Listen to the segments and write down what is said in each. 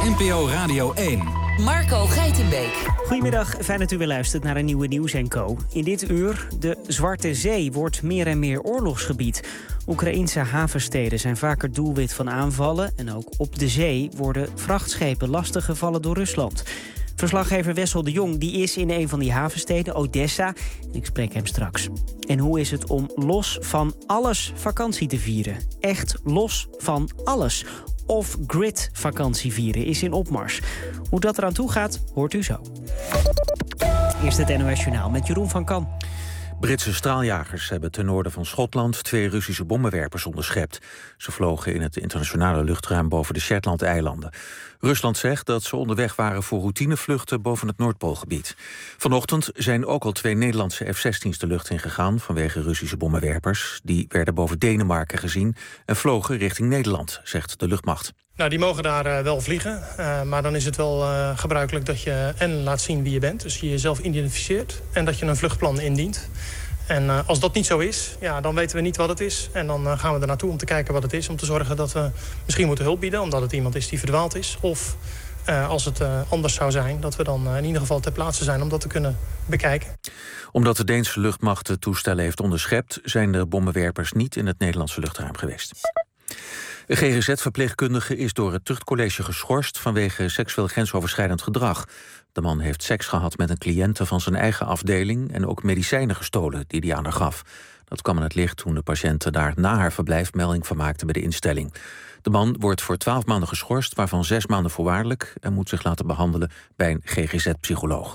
NPO Radio 1. Marco Geitenbeek. Goedemiddag, fijn dat u weer luistert naar een nieuwe Nieuws & Co. In dit uur, de Zwarte Zee wordt meer en meer oorlogsgebied. Oekraïense havensteden zijn vaker doelwit van aanvallen. En ook op de zee worden vrachtschepen lastiggevallen door Rusland. Verslaggever Wessel de Jong die is in een van die havensteden, Odessa. Ik spreek hem straks. En hoe is het om los van alles vakantie te vieren? Echt los van alles. Off-grid vakantie vieren is in opmars. Hoe dat eraan toe gaat, hoort u zo. Eerst het NOS Journaal met Jeroen van Kan. Britse straaljagers hebben ten noorden van Schotland 2 Russische bommenwerpers onderschept. Ze vlogen in het internationale luchtruim boven de Shetland-eilanden. Rusland zegt dat ze onderweg waren voor routinevluchten boven het Noordpoolgebied. Vanochtend zijn ook al 2 Nederlandse F-16's de lucht ingegaan vanwege Russische bommenwerpers. Die werden boven Denemarken gezien en vlogen richting Nederland, zegt de luchtmacht. Nou, die mogen daar wel vliegen, maar dan is het wel gebruikelijk dat je en laat zien wie je bent. Dus je jezelf identificeert en dat je een vluchtplan indient. En als dat niet zo is, ja, dan weten we niet wat het is. En dan gaan we er naartoe om te kijken wat het is. Om te zorgen dat we misschien moeten hulp bieden, omdat het iemand is die verdwaald is. Of als het anders zou zijn, dat we dan in ieder geval ter plaatse zijn om dat te kunnen bekijken. Omdat de Deense luchtmacht de toestellen heeft onderschept, zijn de bommenwerpers niet in het Nederlandse luchtruim geweest. Een GGZ-verpleegkundige is door het tuchtcollege geschorst vanwege seksueel grensoverschrijdend gedrag. De man heeft seks gehad met een cliënte van zijn eigen afdeling en ook medicijnen gestolen die hij aan haar gaf. Dat kwam aan het licht toen de patiënte daar na haar verblijf melding van maakte bij de instelling. De man wordt voor 12 maanden geschorst, waarvan 6 maanden voorwaardelijk, en moet zich laten behandelen bij een GGZ-psycholoog.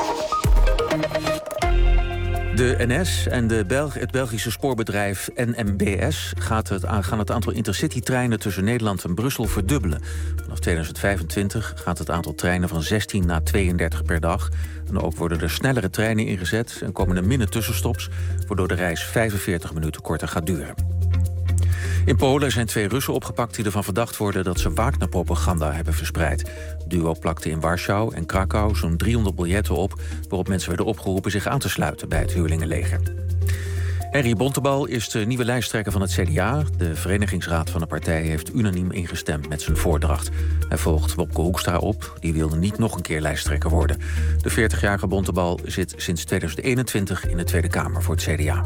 De NS en het Belgische spoorbedrijf NMBS gaan het aantal intercity-treinen tussen Nederland en Brussel verdubbelen. Vanaf 2025 gaat het aantal treinen van 16 naar 32 per dag. En ook worden er snellere treinen ingezet en komen er minder tussenstops, waardoor de reis 45 minuten korter gaat duren. In Polen zijn 2 Russen opgepakt die ervan verdacht worden dat ze Wagner-propaganda hebben verspreid. Het duo plakte in Warschau en Krakau zo'n 300 biljetten op, waarop mensen werden opgeroepen zich aan te sluiten bij het huurlingenleger. Henry Bontebal is de nieuwe lijsttrekker van het CDA. De verenigingsraad van de partij heeft unaniem ingestemd met zijn voordracht. Hij volgt Wopke Hoekstra op, die wilde niet nog een keer lijsttrekker worden. De 40-jarige Bontebal zit sinds 2021 in de Tweede Kamer voor het CDA.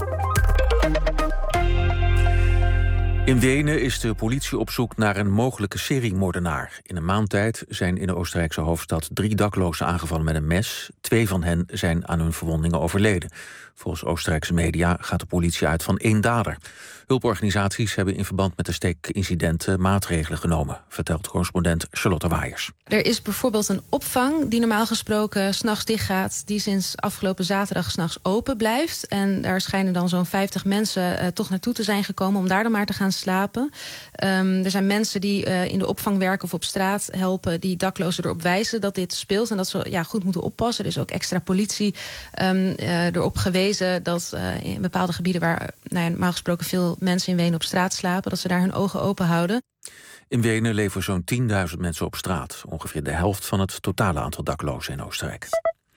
In Wenen is de politie op zoek naar een mogelijke seriemoordenaar. In een maand tijd zijn in de Oostenrijkse hoofdstad 3 daklozen aangevallen met een mes. 2 van hen zijn aan hun verwondingen overleden. Volgens Oostenrijkse media gaat de politie uit van 1 dader. Hulporganisaties hebben in verband met de steekincidenten maatregelen genomen, vertelt correspondent Charlotte Waaiers. Er is bijvoorbeeld een opvang die normaal gesproken 's nachts dichtgaat, die sinds afgelopen zaterdag 's nachts open blijft. En daar schijnen dan zo'n 50 mensen toch naartoe te zijn gekomen om daar dan maar te gaan slapen. Er zijn mensen die in de opvang werken of op straat helpen, die daklozen erop wijzen dat dit speelt en dat ze goed moeten oppassen. Er is ook extra politie erop gewezen dat in bepaalde gebieden waar normaal gesproken veel mensen in Wenen op straat slapen, dat ze daar hun ogen open houden. In Wenen leven zo'n 10.000 mensen op straat. Ongeveer de helft van het totale aantal daklozen in Oostenrijk.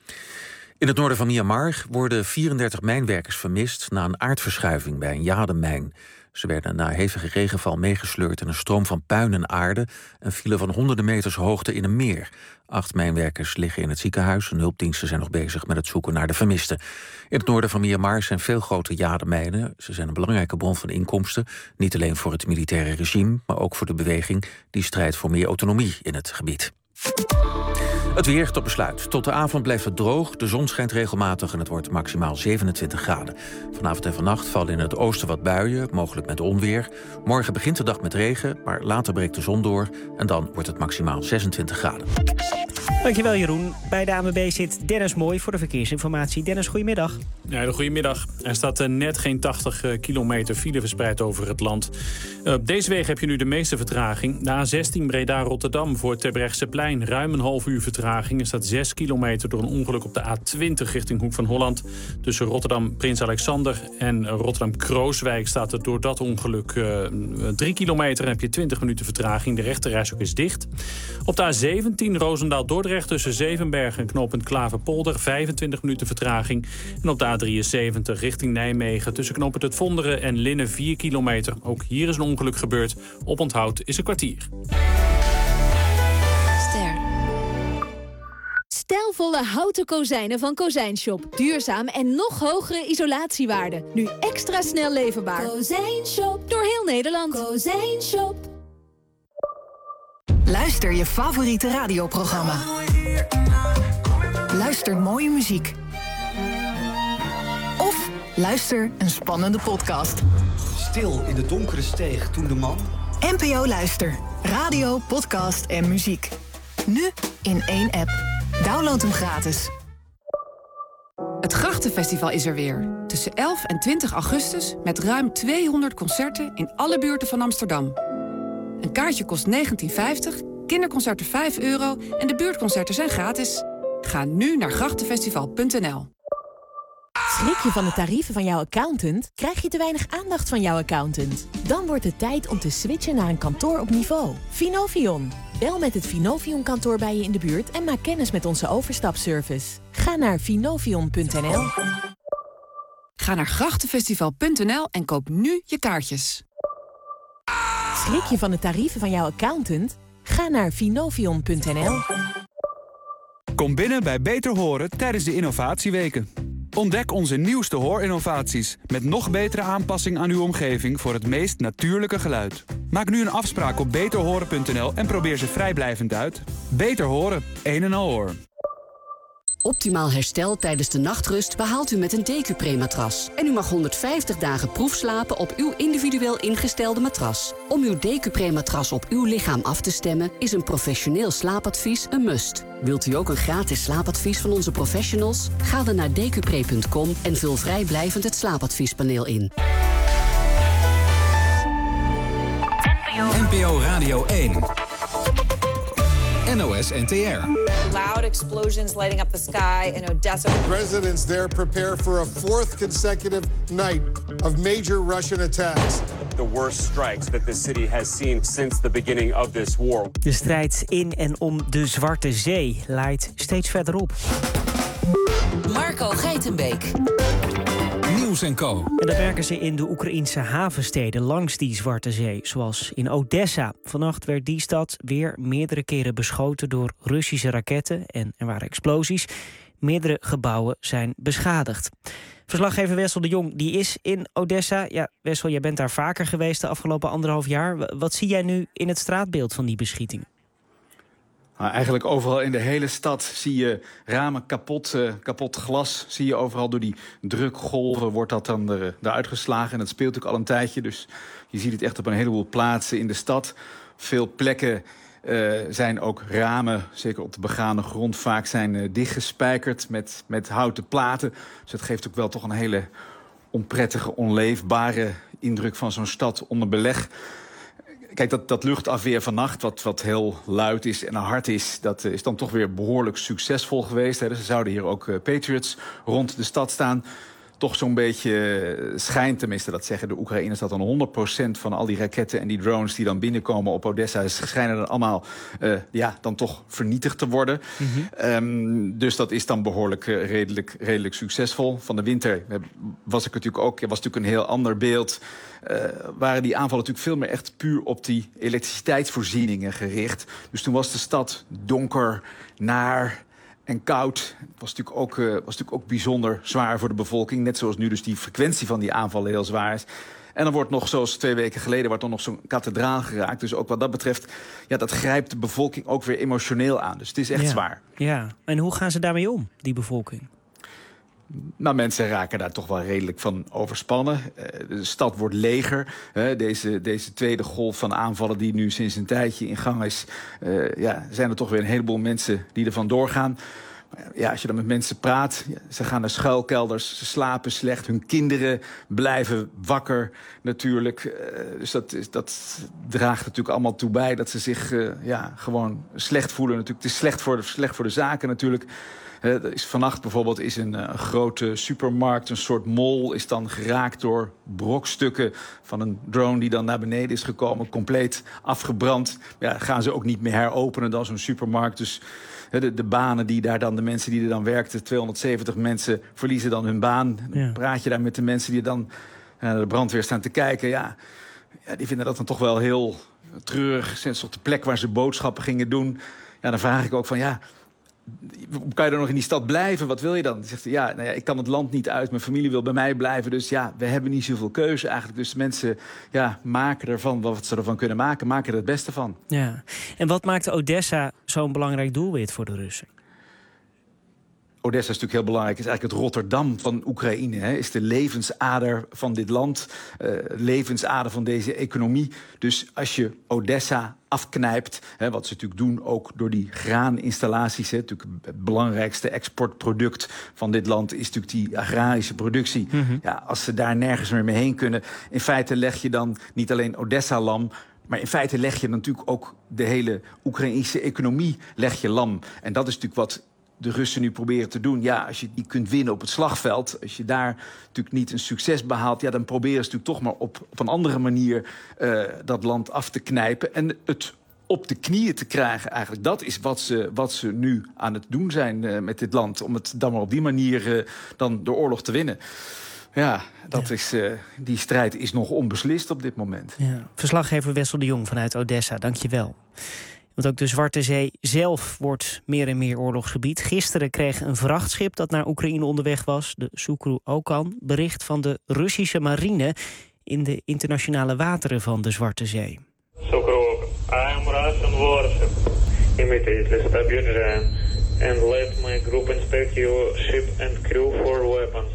In het noorden van Myanmar worden 34 mijnwerkers vermist na een aardverschuiving bij een jademijn. Ze werden na hevige regenval meegesleurd in een stroom van puin en aarde en vielen van honderden meters hoogte in een meer. 8 mijnwerkers liggen in het ziekenhuis en hulpdiensten zijn nog bezig met het zoeken naar de vermisten. In het noorden van Myanmar zijn veel grote jademijnen. Ze zijn een belangrijke bron van inkomsten, niet alleen voor het militaire regime, maar ook voor de beweging die strijdt voor meer autonomie in het gebied. Het weer tot besluit. Tot de avond blijft het droog, de zon schijnt regelmatig en het wordt maximaal 27 graden. Vanavond en vannacht vallen in het oosten wat buien, mogelijk met onweer. Morgen begint de dag met regen, maar later breekt de zon door en dan wordt het maximaal 26 graden. Dankjewel Jeroen. Bij de ANWB zit Dennis Mooi voor de verkeersinformatie. Dennis, goedemiddag. Ja, goedemiddag. Er staat net geen 80 kilometer file verspreid over het land. Op deze weg heb je nu de meeste vertraging. De A16 Breda-Rotterdam voor Terbrechtseplein ruim een half uur vertraging. Er staat 6 kilometer door een ongeluk op de A20 richting Hoek van Holland. Tussen Rotterdam-Prins Alexander en Rotterdam-Krooswijk staat er door dat ongeluk 3 kilometer en heb je 20 minuten vertraging. De rechterrijstrook is dicht. Op de A17 Roosendaal-Dordrecht tussen Zevenbergen en knooppunt Klaverpolder 25 minuten vertraging. En op de A73 richting Nijmegen tussen knooppunt Het Vonderen en Linnen 4 kilometer. Ook hier is een ongeluk gebeurd. Oponthoud is een kwartier. Ster. waardevolle houten kozijnen van Kozijnshop. Duurzaam en nog hogere isolatiewaarde. Nu extra snel leverbaar. Kozijnshop. Door heel Nederland. Kozijnshop. Luister je favoriete radioprogramma. Luister mooie muziek. Of luister een spannende podcast. Stil in de donkere steeg toen de man... NPO Luister. Radio, podcast en muziek. Nu in één app. Download hem gratis. Het Grachtenfestival is er weer. Tussen 11 en 20 augustus met ruim 200 concerten in alle buurten van Amsterdam. Een kaartje kost €19,50, kinderconcerten €5 en de buurtconcerten zijn gratis. Ga nu naar grachtenfestival.nl. Schrik je van de tarieven van jouw accountant? Krijg je te weinig aandacht van jouw accountant? Dan wordt het tijd om te switchen naar een kantoor op niveau. Finovion. Bel met het Finovion-kantoor bij je in de buurt en maak kennis met onze overstapservice. Ga naar finovion.nl. Ga naar grachtenfestival.nl en koop nu je kaartjes. Schrik je van de tarieven van jouw accountant? Ga naar finovion.nl. Kom binnen bij Beter Horen tijdens de innovatieweken. Ontdek onze nieuwste hoorinnovaties met nog betere aanpassing aan uw omgeving voor het meest natuurlijke geluid. Maak nu een afspraak op beterhoren.nl en probeer ze vrijblijvend uit. Beter Horen, een en al hoor. Optimaal herstel tijdens de nachtrust behaalt u met een Decupre-matras. En u mag 150 dagen proefslapen op uw individueel ingestelde matras. Om uw Decupre-matras op uw lichaam af te stemmen is een professioneel slaapadvies een must. Wilt u ook een gratis slaapadvies van onze professionals? Ga dan naar decupre.com en vul vrijblijvend het slaapadviespaneel in. NPO Radio 1. NOS NTR. Loud explosions lighting up the sky in Odessa. Residents there prepare for a fourth consecutive night of major Russian attacks. The worst strikes that the city has seen since the beginning of this war. De strijd in en om de Zwarte Zee leidt steeds verder op. Marco Geitenbeek. Nieuws en Co. En dat werken ze in de Oekraïnse havensteden langs die Zwarte Zee, zoals in Odessa. Vannacht werd die stad weer meerdere keren beschoten door Russische raketten en er waren explosies. Meerdere gebouwen zijn beschadigd. Verslaggever Wessel de Jong die is in Odessa. Ja, Wessel, jij bent daar vaker geweest de afgelopen 1,5 jaar. Wat zie jij nu in het straatbeeld van die beschieting? Eigenlijk overal in de hele stad zie je ramen kapot glas. Zie je overal door die drukgolven wordt dat dan eruit geslagen. En dat speelt ook al een tijdje. Dus je ziet het echt op een heleboel plaatsen in de stad. Veel plekken zijn ook ramen, zeker op de begane grond, vaak zijn dichtgespijkerd met houten platen. Dus dat geeft ook wel toch een hele onprettige, onleefbare indruk van zo'n stad onder beleg. Kijk, dat luchtafweer vannacht, wat heel luid is en hard is, dat is dan toch weer behoorlijk succesvol geweest. Hè. Dus er zouden hier ook Patriots rond de stad staan. Toch zo'n beetje schijnt, tenminste dat zeggen de Oekraïners, dat dan 100% van al die raketten en die drones die dan binnenkomen op Odessa schijnen dan allemaal dan toch vernietigd te worden. Mm-hmm. Dus dat is dan behoorlijk redelijk succesvol. Van de winter was natuurlijk een heel ander beeld. Waren die aanvallen natuurlijk veel meer echt puur op die elektriciteitsvoorzieningen gericht. Dus toen was de stad donker, naar en koud. Het was natuurlijk ook bijzonder zwaar voor de bevolking. Net zoals nu dus die frequentie van die aanvallen heel zwaar is. En dan wordt nog, zoals 2 weken geleden, wordt dan nog zo'n kathedraal geraakt. Dus ook wat dat betreft, dat grijpt de bevolking ook weer emotioneel aan. Dus het is echt zwaar. Ja, en hoe gaan ze daarmee om, die bevolking? Nou, mensen raken daar toch wel redelijk van overspannen. De stad wordt leger. Deze tweede golf van aanvallen die nu sinds een tijdje in gang is, zijn er toch weer een heleboel mensen die er vandoor gaan. Ja, als je dan met mensen praat, ze gaan naar schuilkelders, ze slapen slecht, hun kinderen blijven wakker natuurlijk. Dus dat draagt natuurlijk allemaal toe bij dat ze zich gewoon slecht voelen. Natuurlijk. Het is slecht voor de zaken natuurlijk. Vannacht bijvoorbeeld is een grote supermarkt, een soort mall, is dan geraakt door brokstukken van een drone die dan naar beneden is gekomen, compleet afgebrand. Ja, gaan ze ook niet meer heropenen dan zo'n supermarkt. Dus de banen die daar dan, de mensen die er dan werkten, 270 mensen verliezen dan hun baan. Dan praat je daar met de mensen die dan naar de brandweer staan te kijken. Ja, die vinden dat dan toch wel heel treurig. Sinds op de plek waar ze boodschappen gingen doen. Ja, dan vraag ik ook van kan je dan nog in die stad blijven? Wat wil je dan? Dan zegt hij, ik kan het land niet uit. Mijn familie wil bij mij blijven. Dus we hebben niet zoveel keuze eigenlijk. Dus de mensen maken ervan wat ze ervan kunnen maken. Maken er het beste van. Ja. En wat maakt Odessa zo'n belangrijk doelwit voor de Russen? Odessa is natuurlijk heel belangrijk. Het is eigenlijk het Rotterdam van Oekraïne. Hè. Is de levensader van dit land. Levensader van deze economie. Dus als je Odessa afknijpt, wat ze natuurlijk doen ook door die graaninstallaties. Natuurlijk het belangrijkste exportproduct van dit land is natuurlijk die agrarische productie. Mm-hmm. Als ze daar nergens meer mee heen kunnen. In feite leg je dan niet alleen Odessa lam, maar in feite leg je natuurlijk ook de hele Oekraïnse economie leg je lam. En dat is natuurlijk wat de Russen nu proberen te doen. Als je die kunt winnen op het slagveld, als je daar natuurlijk niet een succes behaalt, dan proberen ze natuurlijk toch maar op een andere manier dat land af te knijpen en het op de knieën te krijgen eigenlijk. Dat is wat ze nu aan het doen zijn met dit land, om het dan maar op die manier dan de oorlog te winnen. Die strijd is nog onbeslist op dit moment. Ja. Verslaggever Wessel de Jong vanuit Odessa, dank je wel. Want ook de Zwarte Zee zelf wordt meer en meer oorlogsgebied. Gisteren kreeg een vrachtschip dat naar Oekraïne onderweg was, de Sukru Okan, bericht van de Russische marine in de internationale wateren van de Zwarte Zee. Sukru Okan, I am Russian warship. Immediately stop your jam and let my group inspect your ship and crew for weapons.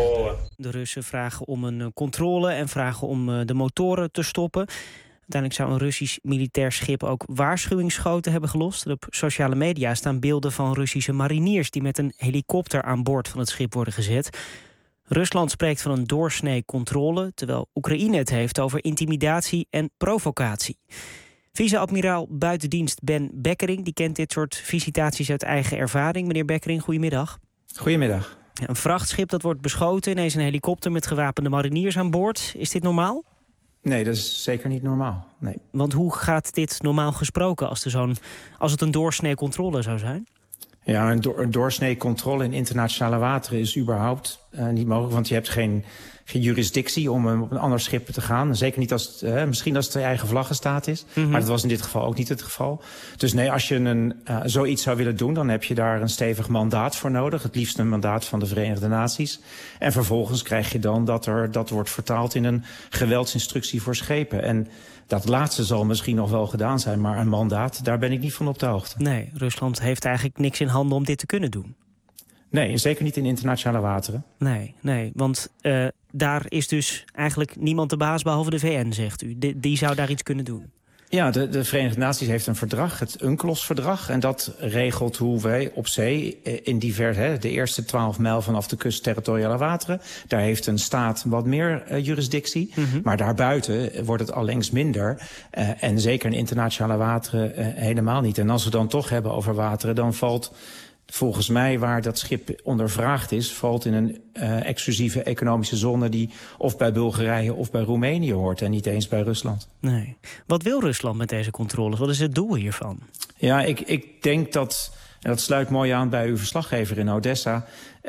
De Russen vragen om een controle en vragen om de motoren te stoppen. Uiteindelijk zou een Russisch militair schip ook waarschuwingsschoten hebben gelost. Op sociale media staan beelden van Russische mariniers die met een helikopter aan boord van het schip worden gezet. Rusland spreekt van een doorsnee controle, terwijl Oekraïne het heeft over intimidatie en provocatie. Vice-admiraal buitendienst Ben Bekkering die kent dit soort visitaties uit eigen ervaring. Meneer Bekkering, goedemiddag. Goedemiddag. Een vrachtschip dat wordt beschoten, ineens een helikopter met gewapende mariniers aan boord. Is dit normaal? Nee, dat is zeker niet normaal. Nee. Want hoe gaat dit normaal gesproken als het een doorsnee controle zou zijn? Ja, een doorsnee controle in internationale wateren is überhaupt niet mogelijk. Want je hebt geen jurisdictie om op een ander schip te gaan. Zeker niet als het, misschien als het de eigen vlaggenstaat is. Mm-hmm. Maar dat was in dit geval ook niet het geval. Dus nee, als je zoiets zou willen doen, dan heb je daar een stevig mandaat voor nodig. Het liefst een mandaat van de Verenigde Naties. En vervolgens krijg je dan dat wordt vertaald in een geweldsinstructie voor schepen. En dat laatste zal misschien nog wel gedaan zijn, maar een mandaat, daar ben ik niet van op de hoogte. Nee, Rusland heeft eigenlijk niks in handen om dit te kunnen doen. Nee, zeker niet in internationale wateren. Nee, want daar is dus eigenlijk niemand de baas behalve de VN, zegt u. Die zou daar iets kunnen doen. Ja, de Verenigde Naties heeft een verdrag, het UNCLOS-verdrag. En dat regelt hoe wij op zee in de eerste 12 mijl vanaf de kust territoriale wateren. Daar heeft een staat wat meer jurisdictie. Mm-hmm. Maar daarbuiten wordt het allengs minder. En zeker in internationale wateren helemaal niet. En als we dan toch hebben over wateren, dan valt volgens mij waar dat schip ondervraagd is, valt in een exclusieve economische zone die of bij Bulgarije of bij Roemenië hoort en niet eens bij Rusland. Nee. Wat wil Rusland met deze controles? Wat is het doel hiervan? Ja, ik denk dat, en dat sluit mooi aan bij uw verslaggever in Odessa,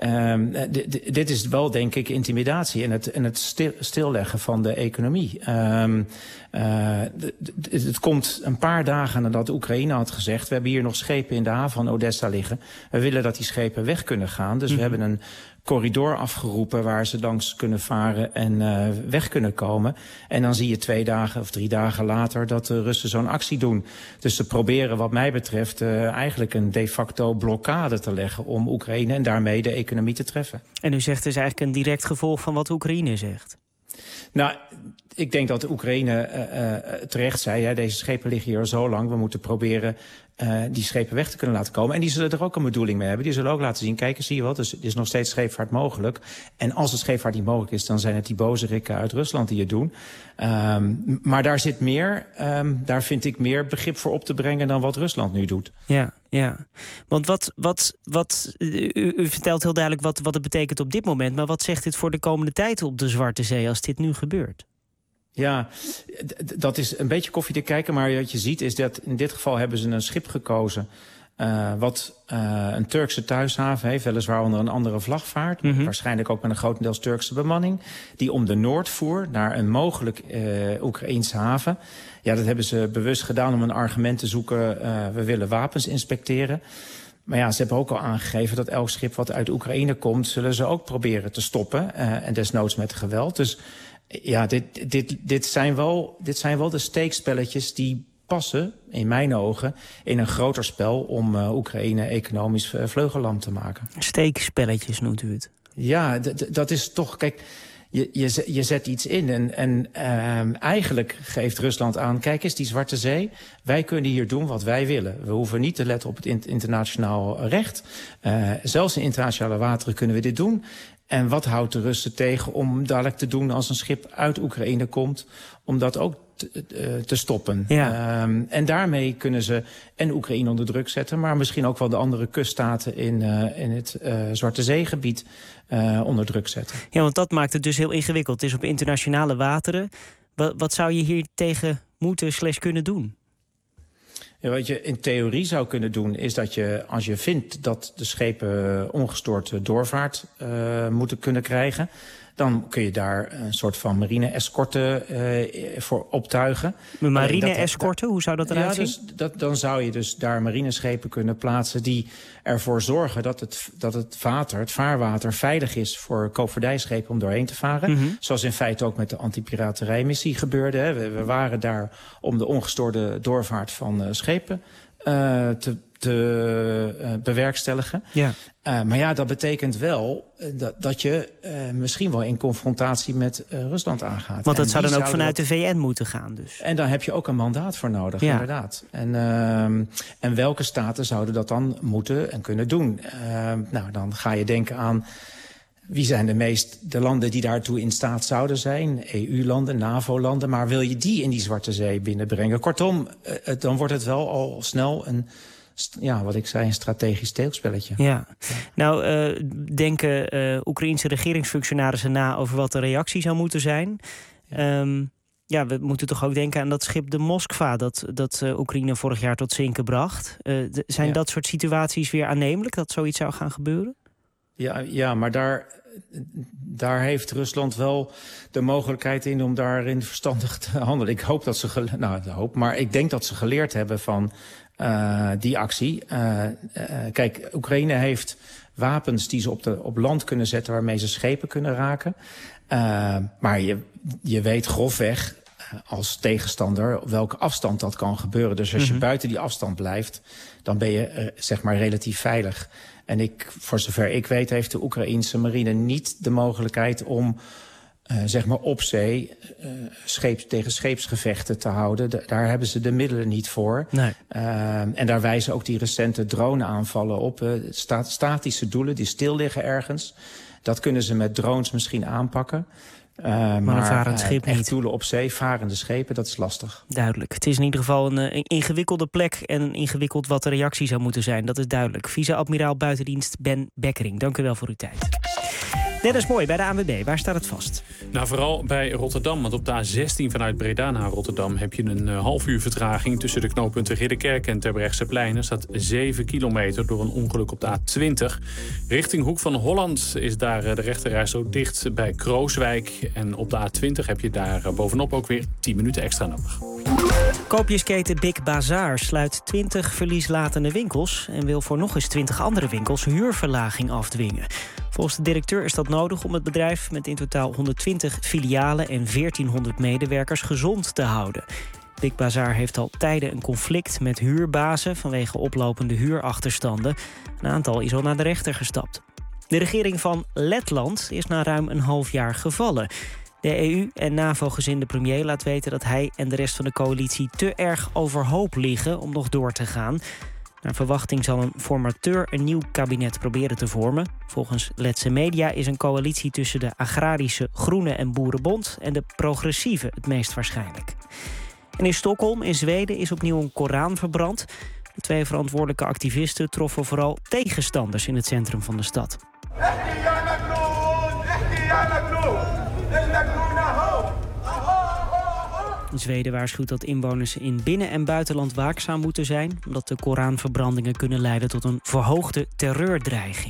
dit is wel, denk ik, intimidatie en het stilleggen van de economie. Het komt een paar dagen nadat Oekraïne had gezegd, we hebben hier nog schepen in de haven van Odessa liggen. We willen dat die schepen weg kunnen gaan. Dus we hebben een corridor afgeroepen waar ze langs kunnen varen en weg kunnen komen. En dan zie je 2 dagen of 3 dagen later dat de Russen zo'n actie doen. Dus ze proberen wat mij betreft eigenlijk een de facto blokkade te leggen om Oekraïne en daarmee de economie te treffen. En u zegt dus eigenlijk een direct gevolg van wat Oekraïne zegt. Nou, ik denk dat de Oekraïne terecht zei, deze schepen liggen hier al zo lang, we moeten proberen die schepen weg te kunnen laten komen. En die zullen er ook een bedoeling mee hebben. Die zullen ook laten zien, kijk eens, zie je wel, dus er is nog steeds scheepvaart mogelijk. En als de scheepvaart niet mogelijk is, dan zijn het die bozerikken uit Rusland die het doen. Maar daar zit meer, daar vind ik meer begrip voor op te brengen dan wat Rusland nu doet. Ja. Want u vertelt heel duidelijk wat het betekent op dit moment, maar wat zegt dit voor de komende tijd op de Zwarte Zee als dit nu gebeurt? Ja, dat is een beetje koffie te kijken, maar wat je ziet is dat in dit geval hebben ze een schip gekozen wat een Turkse thuishaven heeft, weliswaar onder een andere vlag vaart, waarschijnlijk ook met een grotendeels Turkse bemanning, die om de Noord voer naar een mogelijk Oekraïense haven. Ja, dat hebben ze bewust gedaan om een argument te zoeken, we willen wapens inspecteren. Maar ja, ze hebben ook al aangegeven dat elk schip wat uit Oekraïne komt, zullen ze ook proberen te stoppen. En desnoods met geweld. Dus ja, dit zijn wel de steekspelletjes die passen, in mijn ogen, in een groter spel om Oekraïne economisch vleugellam te maken. Steekspelletjes noemt u het. Ja, dat is toch, kijk, je zet iets in en eigenlijk geeft Rusland aan, kijk eens, die Zwarte Zee, wij kunnen hier doen wat wij willen. We hoeven niet te letten op het internationaal recht. Zelfs in internationale wateren kunnen we dit doen. En wat houdt de Russen tegen om dadelijk te doen als een schip uit Oekraïne komt, om dat ook te stoppen. Ja. En daarmee kunnen ze en Oekraïne onder druk zetten, maar misschien ook wel de andere kuststaten in het Zwarte Zeegebied onder druk zetten. Ja, want dat maakt het dus heel ingewikkeld. Het is op internationale wateren. Wat zou je hier tegen moeten / kunnen doen? Ja, wat je in theorie zou kunnen doen is dat je, als je vindt dat de schepen ongestoord doorvaart moeten kunnen krijgen, dan kun je daar een soort van marine-escorte voor optuigen. Marine-escorte, hoe zou dat eruit zien? Dus dan zou je dus daar marineschepen kunnen plaatsen die ervoor zorgen dat het vaarwater veilig is voor koopvaardijschepen om doorheen te varen. Mm-hmm. Zoals in feite ook met de antipiraterijmissie gebeurde. Hè. We waren daar om de ongestoorde doorvaart van schepen te bewerkstelligen. Ja. Maar ja, dat betekent wel dat je misschien wel in confrontatie met Rusland aangaat. Want dat zou dan ook vanuit de VN moeten gaan dus. En daar heb je ook een mandaat voor nodig, inderdaad. En welke staten zouden dat dan moeten en kunnen doen? Nou, dan ga je denken aan wie zijn de landen die daartoe in staat zouden zijn? EU-landen, NAVO-landen. Maar wil je die in die Zwarte Zee binnenbrengen? Kortom, dan wordt het wel al snel een strategisch steekspelletje. Ja. Nou, denken Oekraïense regeringsfunctionarissen na over wat de reactie zou moeten zijn. We moeten toch ook denken aan dat schip de Moskva dat Oekraïne vorig jaar tot zinken bracht. Zijn dat soort situaties weer aannemelijk dat zoiets zou gaan gebeuren? Ja, maar daar heeft Rusland wel de mogelijkheid in om daarin verstandig te handelen. Ik hoop dat maar ik denk dat ze geleerd hebben van die actie. Kijk, Oekraïne heeft wapens die ze op land kunnen zetten waarmee ze schepen kunnen raken. Maar je weet grofweg als tegenstander op welke afstand dat kan gebeuren. Dus als je buiten die afstand blijft, dan ben je relatief veilig. En voor zover ik weet heeft de Oekraïense marine niet de mogelijkheid om op zee tegen scheepsgevechten te houden. Daar hebben ze de middelen niet voor. Nee. En daar wijzen ook die recente droneaanvallen op. Statische doelen die stil liggen ergens. Dat kunnen ze met drones misschien aanpakken. Maar een varend schip echt niet. doelen op zee, varende schepen, dat is lastig. Duidelijk. Het is in ieder geval een ingewikkelde plek en ingewikkeld wat de reactie zou moeten zijn. Dat is duidelijk. Vice-admiraal buitendienst Ben Bekkering, dank u wel voor uw tijd. Dennis Mooi bij de ANWB. Waar staat het vast? Nou, vooral bij Rotterdam. Want op de A16 vanuit Breda naar Rotterdam heb je een half uur vertraging tussen de knooppunten Ridderkerk en Terbrechtseplein. Er staat 7 kilometer door een ongeluk op de A20. Richting Hoek van Holland is daar de rechterreis zo dicht bij Krooswijk. En op de A20 heb je daar bovenop ook weer 10 minuten extra nodig. Koopjesketen Big Bazaar sluit 20 verlieslatende winkels en wil voor nog eens 20 andere winkels huurverlaging afdwingen. Volgens de directeur is dat nodig om het bedrijf met in totaal 120 filialen en 1400 medewerkers gezond te houden. Big Bazaar heeft al tijden een conflict met huurbazen vanwege oplopende huurachterstanden. Een aantal is al naar de rechter gestapt. De regering van Letland is na ruim een half jaar gevallen. De EU- en NAVO-gezinde premier laat weten dat hij en de rest van de coalitie te erg overhoop liggen om nog door te gaan. Naar verwachting zal een formateur een nieuw kabinet proberen te vormen. Volgens Letse Media is een coalitie tussen de agrarische Groene en Boerenbond en de progressieve het meest waarschijnlijk. En in Stockholm, in Zweden, is opnieuw een Koran verbrand. De 2 verantwoordelijke activisten troffen vooral tegenstanders in het centrum van de stad. Zweden waarschuwt dat inwoners in binnen- en buitenland waakzaam moeten zijn, omdat de Koranverbrandingen kunnen leiden tot een verhoogde terreurdreiging.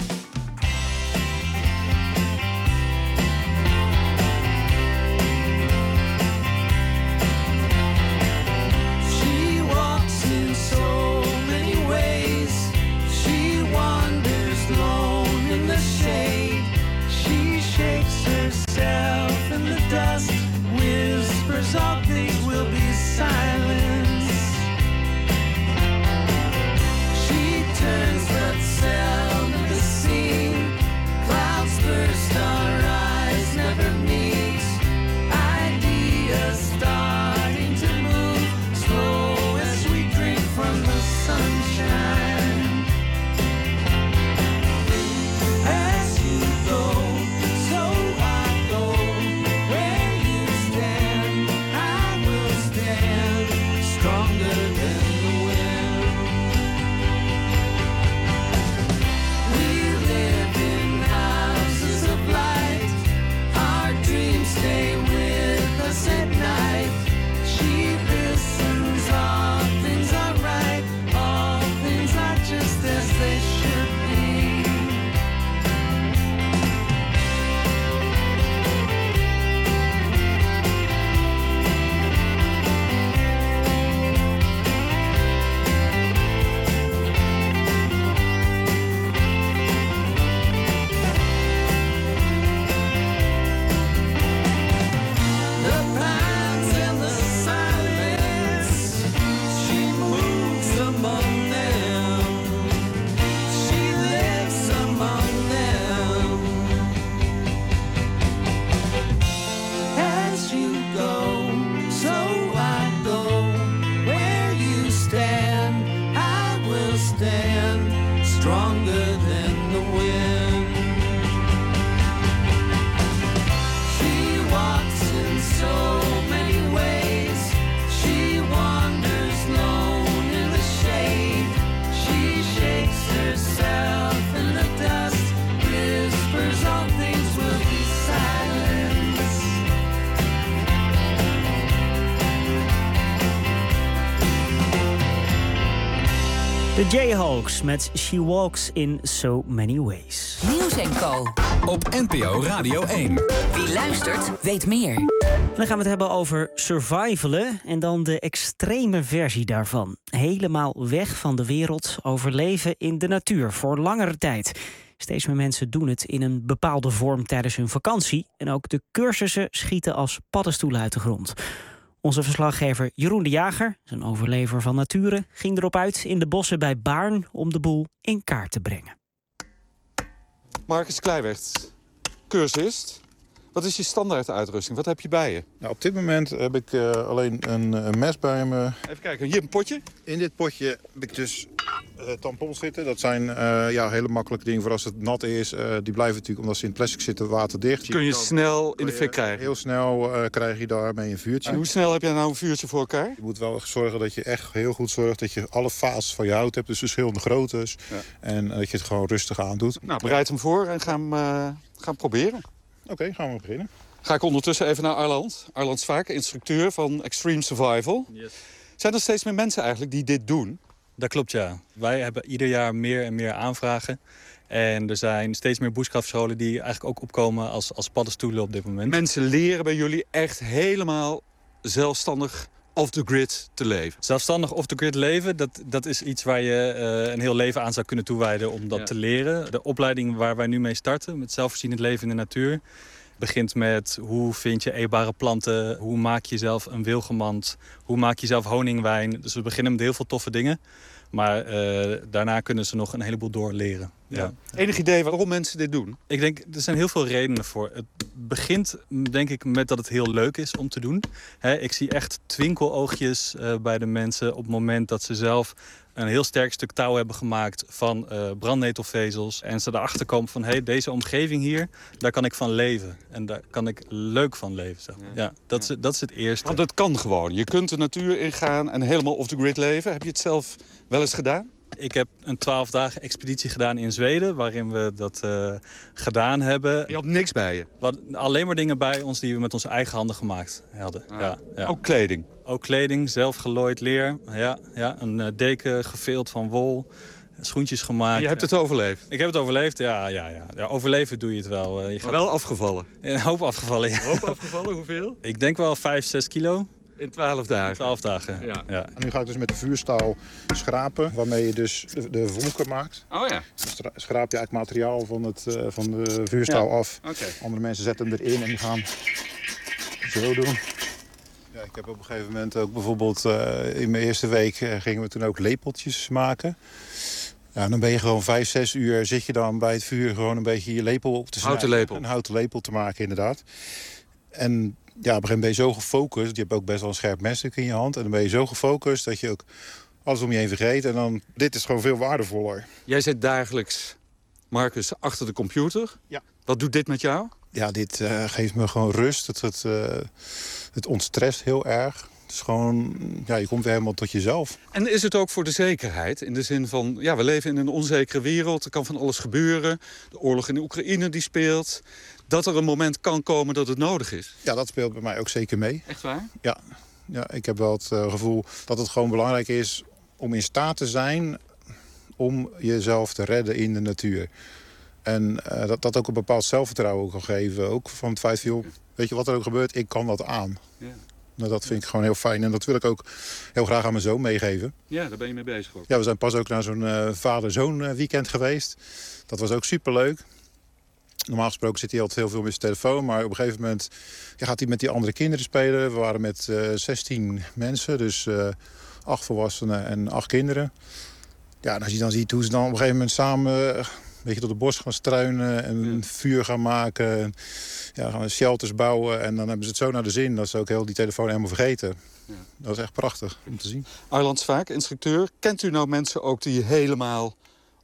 She walks in so many ways. She stronger than the wind. She walks in so many ways. She wanders lone in the shade. She shakes herself in the dust, whispers all things will be silence. De Jayhawks met She Walks in So Many Ways. Nieuws en Co. Op NPO Radio 1. Wie luistert, weet meer. Dan gaan we het hebben over survivalen en dan de extreme versie daarvan. Helemaal weg van de wereld, overleven in de natuur voor langere tijd. Steeds meer mensen doen het in een bepaalde vorm tijdens hun vakantie. En ook de cursussen schieten als paddenstoelen uit de grond. Onze verslaggever Jeroen de Jager, een overlever van nature, ging erop uit in de bossen bij Baarn om de boel in kaart te brengen. Marcus Kleiwert, cursist. Wat is je standaard uitrusting? Wat heb je bij je? Nou, op dit moment heb ik alleen een mes bij me. Even kijken, hier een potje. In dit potje heb ik dus tampons zitten. Dat zijn hele makkelijke dingen voor als het nat is. Die blijven natuurlijk, omdat ze in het plastic zitten, waterdicht. Kun je snel in de fik krijgen? Heel snel krijg je daarmee een vuurtje. En hoe snel heb jij nou een vuurtje voor elkaar? Je moet wel zorgen dat je echt heel goed zorgt dat je alle fases van je hout hebt. Dus verschillende groottes. Ja. En dat je het gewoon rustig aandoet. Nou, bereid hem voor en gaan proberen. Oké, gaan we beginnen. Ga ik ondertussen even naar Arland. Arland Svaak, instructeur van Extreme Survival. Yes. Zijn er steeds meer mensen eigenlijk die dit doen? Dat klopt, ja. Wij hebben ieder jaar meer en meer aanvragen. En er zijn steeds meer bushcraftscholen die eigenlijk ook opkomen als paddenstoelen op dit moment. Mensen leren bij jullie echt helemaal zelfstandig off the grid te leven. Zelfstandig off the grid leven, dat is iets waar je een heel leven aan zou kunnen toewijden om dat te leren. De opleiding waar wij nu mee starten, met zelfvoorzienend leven in de natuur, begint met hoe vind je eetbare planten, hoe maak je zelf een wilgenmand, hoe maak je zelf honingwijn. Dus we beginnen met heel veel toffe dingen. Maar daarna kunnen ze nog een heleboel doorleren. Ja. Enig idee waarom mensen dit doen? Ik denk, er zijn heel veel redenen voor. Het begint denk ik met dat het heel leuk is om te doen. Ik zie echt twinkeloogjes bij de mensen op het moment dat ze zelf een heel sterk stuk touw hebben gemaakt van brandnetelvezels. En ze erachter komen van, deze omgeving hier, daar kan ik van leven. En daar kan ik leuk van leven. Zeg maar. Ja, dat is het eerste. Want dat kan gewoon. Je kunt de natuur ingaan en helemaal off the grid leven. Heb je het zelf wel eens gedaan? Ik heb een 12 dagen expeditie gedaan in Zweden, waarin we dat gedaan hebben. Je had niks bij je? We hadden alleen maar dingen bij ons die we met onze eigen handen gemaakt hadden. Ja. Ook kleding? Ook kleding, zelf gelooid leer. Ja. Een deken geveeld van wol. Schoentjes gemaakt. Je hebt het overleefd? Ik heb het overleefd, ja. Overleven doe je het wel. Maar wel afgevallen? Een hoop afgevallen, ja. Een hoop afgevallen, hoeveel? Ik denk wel 5-6 kilo. In 12 dagen? 12 dagen, ja. En nu ga ik dus met de vuurstaal schrapen, waarmee je dus de vonken maakt. Oh ja. Dan schraap je eigenlijk materiaal van de vuurstaal af. Okay. Andere mensen zetten hem erin en die gaan zo doen. Ja, ik heb op een gegeven moment ook bijvoorbeeld in mijn eerste week gingen we toen ook lepeltjes maken. Ja, dan ben je gewoon 5-6 uur zit je dan bij het vuur gewoon een beetje je lepel op te snijden. Houten lepel. Een houten lepel te maken, inderdaad. En ja, op een gegeven moment ben je zo gefocust. Je hebt ook best wel een scherp mes in je hand. En dan ben je zo gefocust dat je ook alles om je heen vergeet. En dan, dit is gewoon veel waardevoller. Jij zit dagelijks, Marcus, achter de computer. Ja. Wat doet dit met jou? Ja, dit geeft me gewoon rust. Het ontstrest heel erg. Het is gewoon, ja, je komt weer helemaal tot jezelf. En is het ook voor de zekerheid? In de zin van, ja, we leven in een onzekere wereld. Er kan van alles gebeuren. De oorlog in de Oekraïne die speelt. Dat er een moment kan komen dat het nodig is. Ja, dat speelt bij mij ook zeker mee. Echt waar? Ja, ik heb wel het gevoel dat het gewoon belangrijk is om in staat te zijn om jezelf te redden in de natuur. En dat ook een bepaald zelfvertrouwen kan geven. Ook van het feit van, joh, weet je wat er ook gebeurt, ik kan dat aan. Ja. Nou, dat vind ik gewoon heel fijn. En dat wil ik ook heel graag aan mijn zoon meegeven. Ja, daar ben je mee bezig ook. Ja, we zijn pas ook naar zo'n vader-zoon weekend geweest. Dat was ook superleuk. Normaal gesproken zit hij altijd heel veel met zijn telefoon. Maar op een gegeven moment gaat hij met die andere kinderen spelen. We waren met 16 mensen. Dus 8 volwassenen en 8 kinderen. Ja, en als je dan ziet hoe ze dan op een gegeven moment samen een beetje tot de bos gaan struinen. En vuur gaan maken. En, ja, gaan shelters bouwen. En dan hebben ze het zo naar de zin dat ze ook heel die telefoon helemaal vergeten. Ja. Dat is echt prachtig om te zien. Arland Svaak, instructeur. Kent u nou mensen ook die helemaal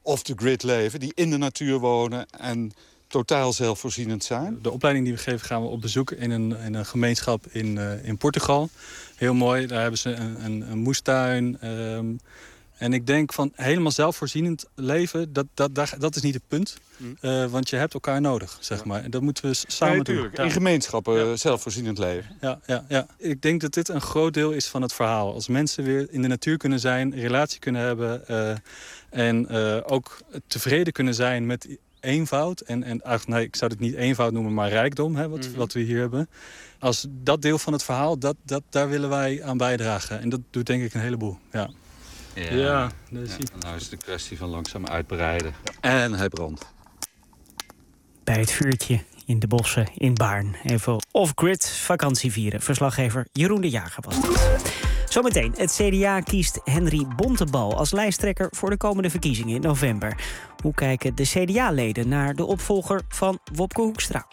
off-the-grid leven, die in de natuur wonen en totaal zelfvoorzienend zijn. De opleiding die we geven gaan we op bezoek in een gemeenschap in Portugal. Heel mooi, daar hebben ze een moestuin. En ik denk van helemaal zelfvoorzienend leven, dat is niet het punt. Want je hebt elkaar nodig, zeg maar. En dat moeten we samen doen. In gemeenschappen zelfvoorzienend leven. Ja. Ik denk dat dit een groot deel is van het verhaal. Als mensen weer in de natuur kunnen zijn, een relatie kunnen hebben... en ook tevreden kunnen zijn met eenvoud. En nee, ik zou het niet eenvoud noemen, maar rijkdom, hè, wat we hier hebben. Als dat deel van het verhaal, daar willen wij aan bijdragen. En dat doet denk ik een heleboel, ja. Ja, nou is het een kwestie van langzaam uitbreiden. En hij brandt. Bij het vuurtje in de bossen in Baarn. Even off-grid vakantie vieren. Verslaggever Jeroen de Jager was dat. Zometeen, het CDA kiest Henry Bontebal als lijsttrekker voor de komende verkiezingen in november. Hoe kijken de CDA-leden naar de opvolger van Wopke Hoekstra?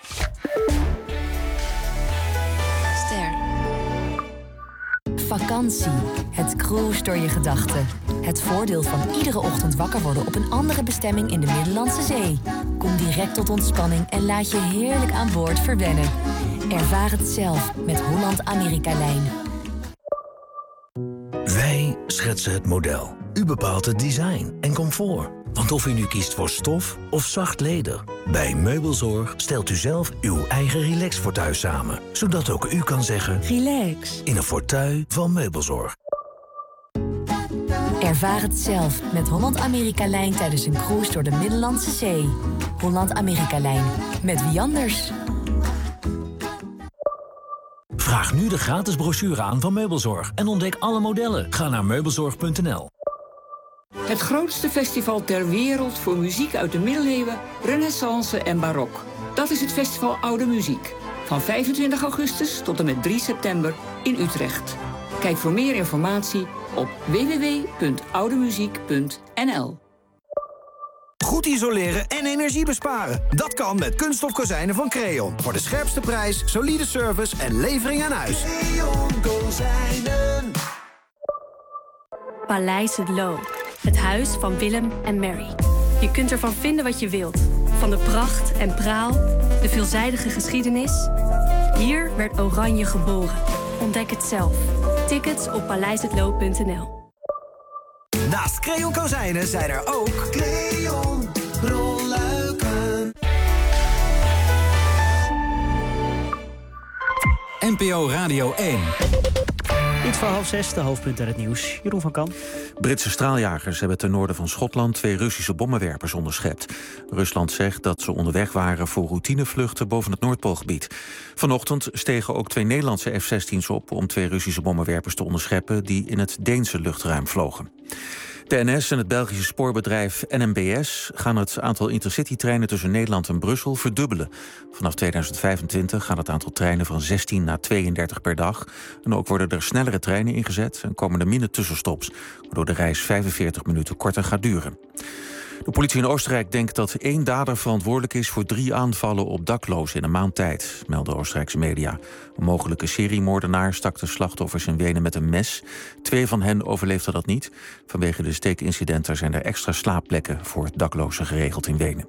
Vakantie. Het cruise door je gedachten. Het voordeel van iedere ochtend wakker worden op een andere bestemming in de Middellandse Zee. Kom direct tot ontspanning en laat je heerlijk aan boord verwennen. Ervaar het zelf met Holland-Amerika-lijn. Wij schetsen het model. U bepaalt het design en comfort. Want of u nu kiest voor stof of zacht leder... bij Meubelzorg stelt u zelf uw eigen relax-fauteuil samen. Zodat ook u kan zeggen... relax in een fauteuil van Meubelzorg. Ervaar het zelf met Holland-Amerika-lijn tijdens een cruise door de Middellandse Zee. Holland-Amerika-lijn. Met wie anders? Vraag nu de gratis brochure aan van Meubelzorg en ontdek alle modellen. Ga naar meubelzorg.nl. Het grootste festival ter wereld voor muziek uit de middeleeuwen, renaissance en barok. Dat is het festival Oude Muziek. Van 25 augustus tot en met 3 september in Utrecht. Kijk voor meer informatie op www.oudemuziek.nl. Goed isoleren en energie besparen. Dat kan met kunststof kozijnen van Creon. Voor de scherpste prijs, solide service en levering aan huis. Creon Kozijnen. Paleis Het Loo. Het huis van Willem en Mary. Je kunt ervan vinden wat je wilt. Van de pracht en praal, de veelzijdige geschiedenis. Hier werd Oranje geboren. Ontdek het zelf. Tickets op paleishetloo.nl. Naast Creon Kozijnen zijn er ook Creon rolluiken. NPO Radio 1. Iets voor 5:30, de hoofdpunten uit het nieuws. Jeroen van Kan. Britse straaljagers hebben ten noorden van Schotland 2 Russische bommenwerpers onderschept. Rusland zegt dat ze onderweg waren voor routinevluchten boven het Noordpoolgebied. Vanochtend stegen ook 2 Nederlandse F-16's op om 2 Russische bommenwerpers te onderscheppen die in het Deense luchtruim vlogen. De NS en het Belgische spoorbedrijf NMBS gaan het aantal intercity-treinen tussen Nederland en Brussel verdubbelen. Vanaf 2025 gaat het aantal treinen van 16 naar 32 per dag. En ook worden er snellere treinen ingezet en komen er minder tussenstops, waardoor de reis 45 minuten korter gaat duren. De politie in Oostenrijk denkt dat 1 dader verantwoordelijk is voor 3 aanvallen op daklozen in een maand tijd, melden Oostenrijkse media. Een mogelijke seriemoordenaar stak de slachtoffers in Wenen met een mes. 2 van hen overleefden dat niet. Vanwege de steekincidenten zijn er extra slaapplekken voor daklozen geregeld in Wenen.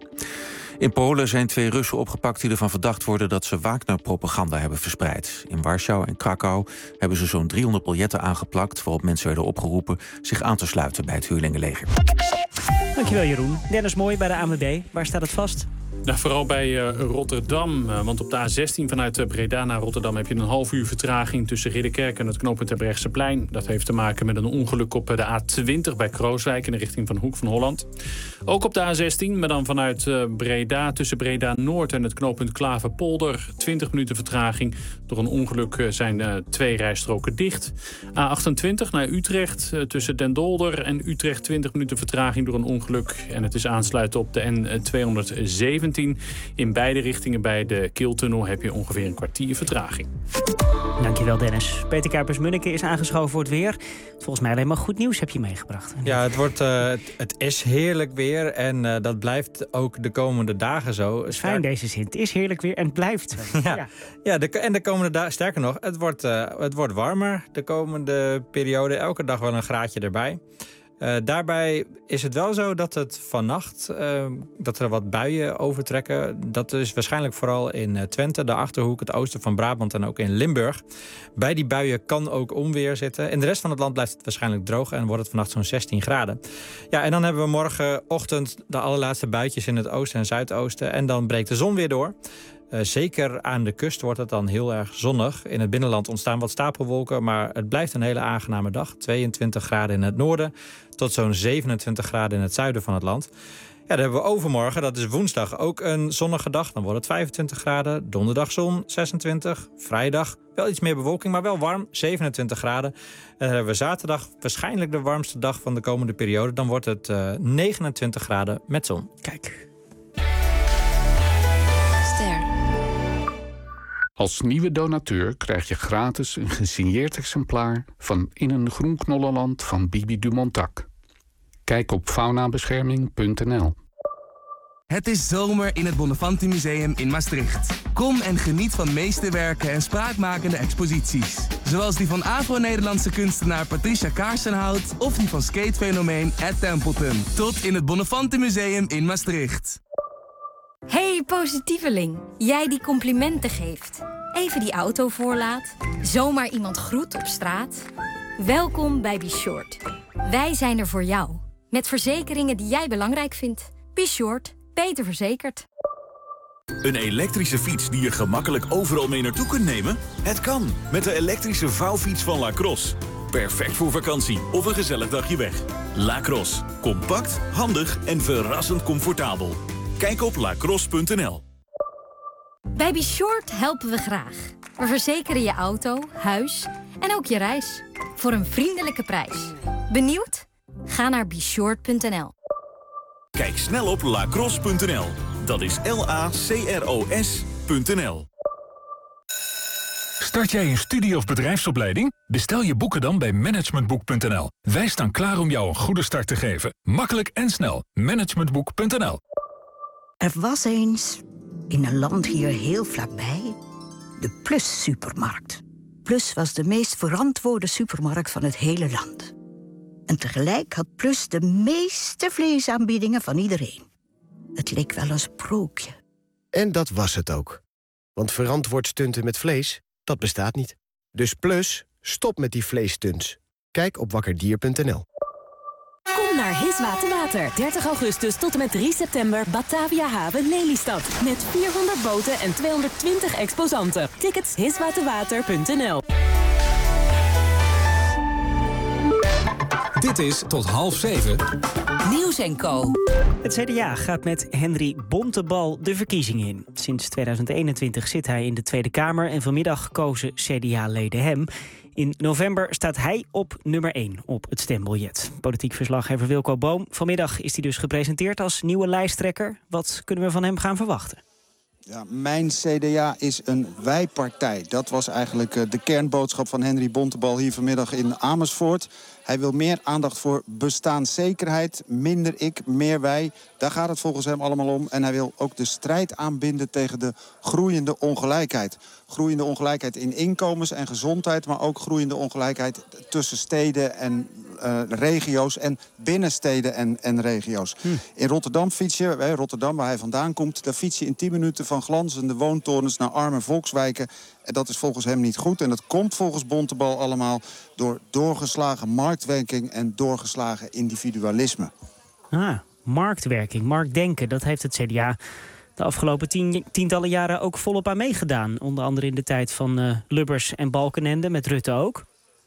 In Polen zijn 2 Russen opgepakt die ervan verdacht worden dat ze Wagner-propaganda hebben verspreid. In Warschau en Krakau hebben ze zo'n 300 biljetten aangeplakt waarop mensen werden opgeroepen zich aan te sluiten bij het huurlingenleger. Dankjewel Jeroen. Dennis Mooi bij de ANWB. Waar staat het vast? Nou, vooral bij Rotterdam, want op de A16 vanuit Breda naar Rotterdam heb je een half uur vertraging tussen Ridderkerk en het knooppunt Terbrechtseplein. Dat heeft te maken met een ongeluk op de A20 bij Krooswijk in de richting van Hoek van Holland. Ook op de A16, maar dan vanuit Breda tussen Breda Noord en het knooppunt Klaverpolder. 20 minuten vertraging. Door een ongeluk zijn 2 rijstroken dicht. A28 naar Utrecht tussen Den Dolder en Utrecht 20 minuten vertraging door een ongeluk. En het is aansluiten op de N217. In beide richtingen bij de Keeltunnel heb je ongeveer een kwartier vertraging. Dankjewel Dennis. Peter Kuipers-Munneke is aangeschoven voor het weer. Volgens mij alleen maar goed nieuws heb je meegebracht. Ja, het is heerlijk weer en dat blijft ook de komende dagen zo. Fijn deze zin. Het is heerlijk weer en het blijft zo. En de komende dagen, sterker nog, het wordt warmer de komende periode. Elke dag wel een graadje erbij. Daarbij is het wel zo dat het vannacht dat er wat buien overtrekken. Dat is waarschijnlijk vooral in Twente, de Achterhoek, het oosten van Brabant en ook in Limburg. Bij die buien kan ook onweer zitten. In de rest van het land blijft het waarschijnlijk droog en wordt het vannacht zo'n 16 graden. Ja, en dan hebben we morgenochtend de allerlaatste buitjes in het oosten en zuidoosten. En dan breekt de zon weer door. Zeker aan de kust wordt het dan heel erg zonnig. In het binnenland ontstaan wat stapelwolken, maar het blijft een hele aangename dag. 22 graden in het noorden tot zo'n 27 graden in het zuiden van het land. Ja, dan hebben we overmorgen, dat is woensdag, ook een zonnige dag. Dan wordt het 25 graden, donderdag zon, 26. Vrijdag wel iets meer bewolking, maar wel warm, 27 graden. En dan hebben we zaterdag waarschijnlijk de warmste dag van de komende periode. Dan wordt het 29 graden met zon. Kijk. Als nieuwe donateur krijg je gratis een gesigneerd exemplaar van In een groen knollenland van Bibi Dumontac. Kijk op faunabescherming.nl. Het is zomer in het Bonnefanti Museum in Maastricht. Kom en geniet van meesterwerken en spraakmakende exposities. Zoals die van Afro-Nederlandse kunstenaar Patricia Kaarsenhout of die van skatefenomeen Ed Templeton. Tot in het Bonnefanti Museum in Maastricht. Hey positieveling, jij die complimenten geeft. Even die auto voorlaat, zomaar iemand groet op straat. Welkom bij Be Short. Wij zijn er voor jou, met verzekeringen die jij belangrijk vindt. Be Short, beter verzekerd. Een elektrische fiets die je gemakkelijk overal mee naartoe kunt nemen? Het kan, met de elektrische vouwfiets van Lacrosse. Perfect voor vakantie of een gezellig dagje weg. Lacrosse, compact, handig en verrassend comfortabel. Kijk op lacrosse.nl. Bij Be Short helpen we graag. We verzekeren je auto, huis en ook je reis. Voor een vriendelijke prijs. Benieuwd? Ga naar beshort.nl. Kijk snel op lacrosse.nl. Dat is LACROS.nl. Start jij een studie- of bedrijfsopleiding? Bestel je boeken dan bij managementboek.nl. Wij staan klaar om jou een goede start te geven. Makkelijk en snel. Managementboek.nl. Er was eens, in een land hier heel vlakbij, de Plus supermarkt. Plus was de meest verantwoorde supermarkt van het hele land. En tegelijk had Plus de meeste vleesaanbiedingen van iedereen. Het leek wel een sprookje. En dat was het ook. Want verantwoord stunten met vlees, dat bestaat niet. Dus Plus, stop met die vleesstunts. Kijk op wakkerdier.nl. Kom naar Hiswaterwater. 30 augustus tot en met 3 september Batavia Haven Lelystad. Met 400 boten en 220 exposanten. Tickets hiswaterwater.nl. Dit is tot 6:30. Nieuws en Co. Het CDA gaat met Henry Bontebal de verkiezingen in. Sinds 2021 zit hij in de Tweede Kamer en vanmiddag kozen CDA-leden hem. In november staat hij op nummer 1 op het stembiljet. Politiek verslaggever Wilco Boom. Vanmiddag is hij dus gepresenteerd als nieuwe lijsttrekker. Wat kunnen we van hem gaan verwachten? Ja, mijn CDA is een wij-partij. Dat was eigenlijk de kernboodschap van Henry Bontebal hier vanmiddag in Amersfoort. Hij wil meer aandacht voor bestaanszekerheid, minder ik, meer wij. Daar gaat het volgens hem allemaal om. En hij wil ook de strijd aanbinden tegen de groeiende ongelijkheid. Groeiende ongelijkheid in inkomens en gezondheid, maar ook groeiende ongelijkheid tussen steden en regio's en binnen steden en regio's. In Rotterdam fiets je, Rotterdam waar hij vandaan komt, daar fiets je in 10 minuten van glanzende woontorens naar arme volkswijken. En dat is volgens hem niet goed. En dat komt volgens Bontebal allemaal door doorgeslagen marktwerking en doorgeslagen individualisme. Marktwerking, marktdenken, dat heeft het CDA de afgelopen tientallen jaren ook volop aan meegedaan. Onder andere in de tijd van Lubbers en Balkenende, met Rutte ook.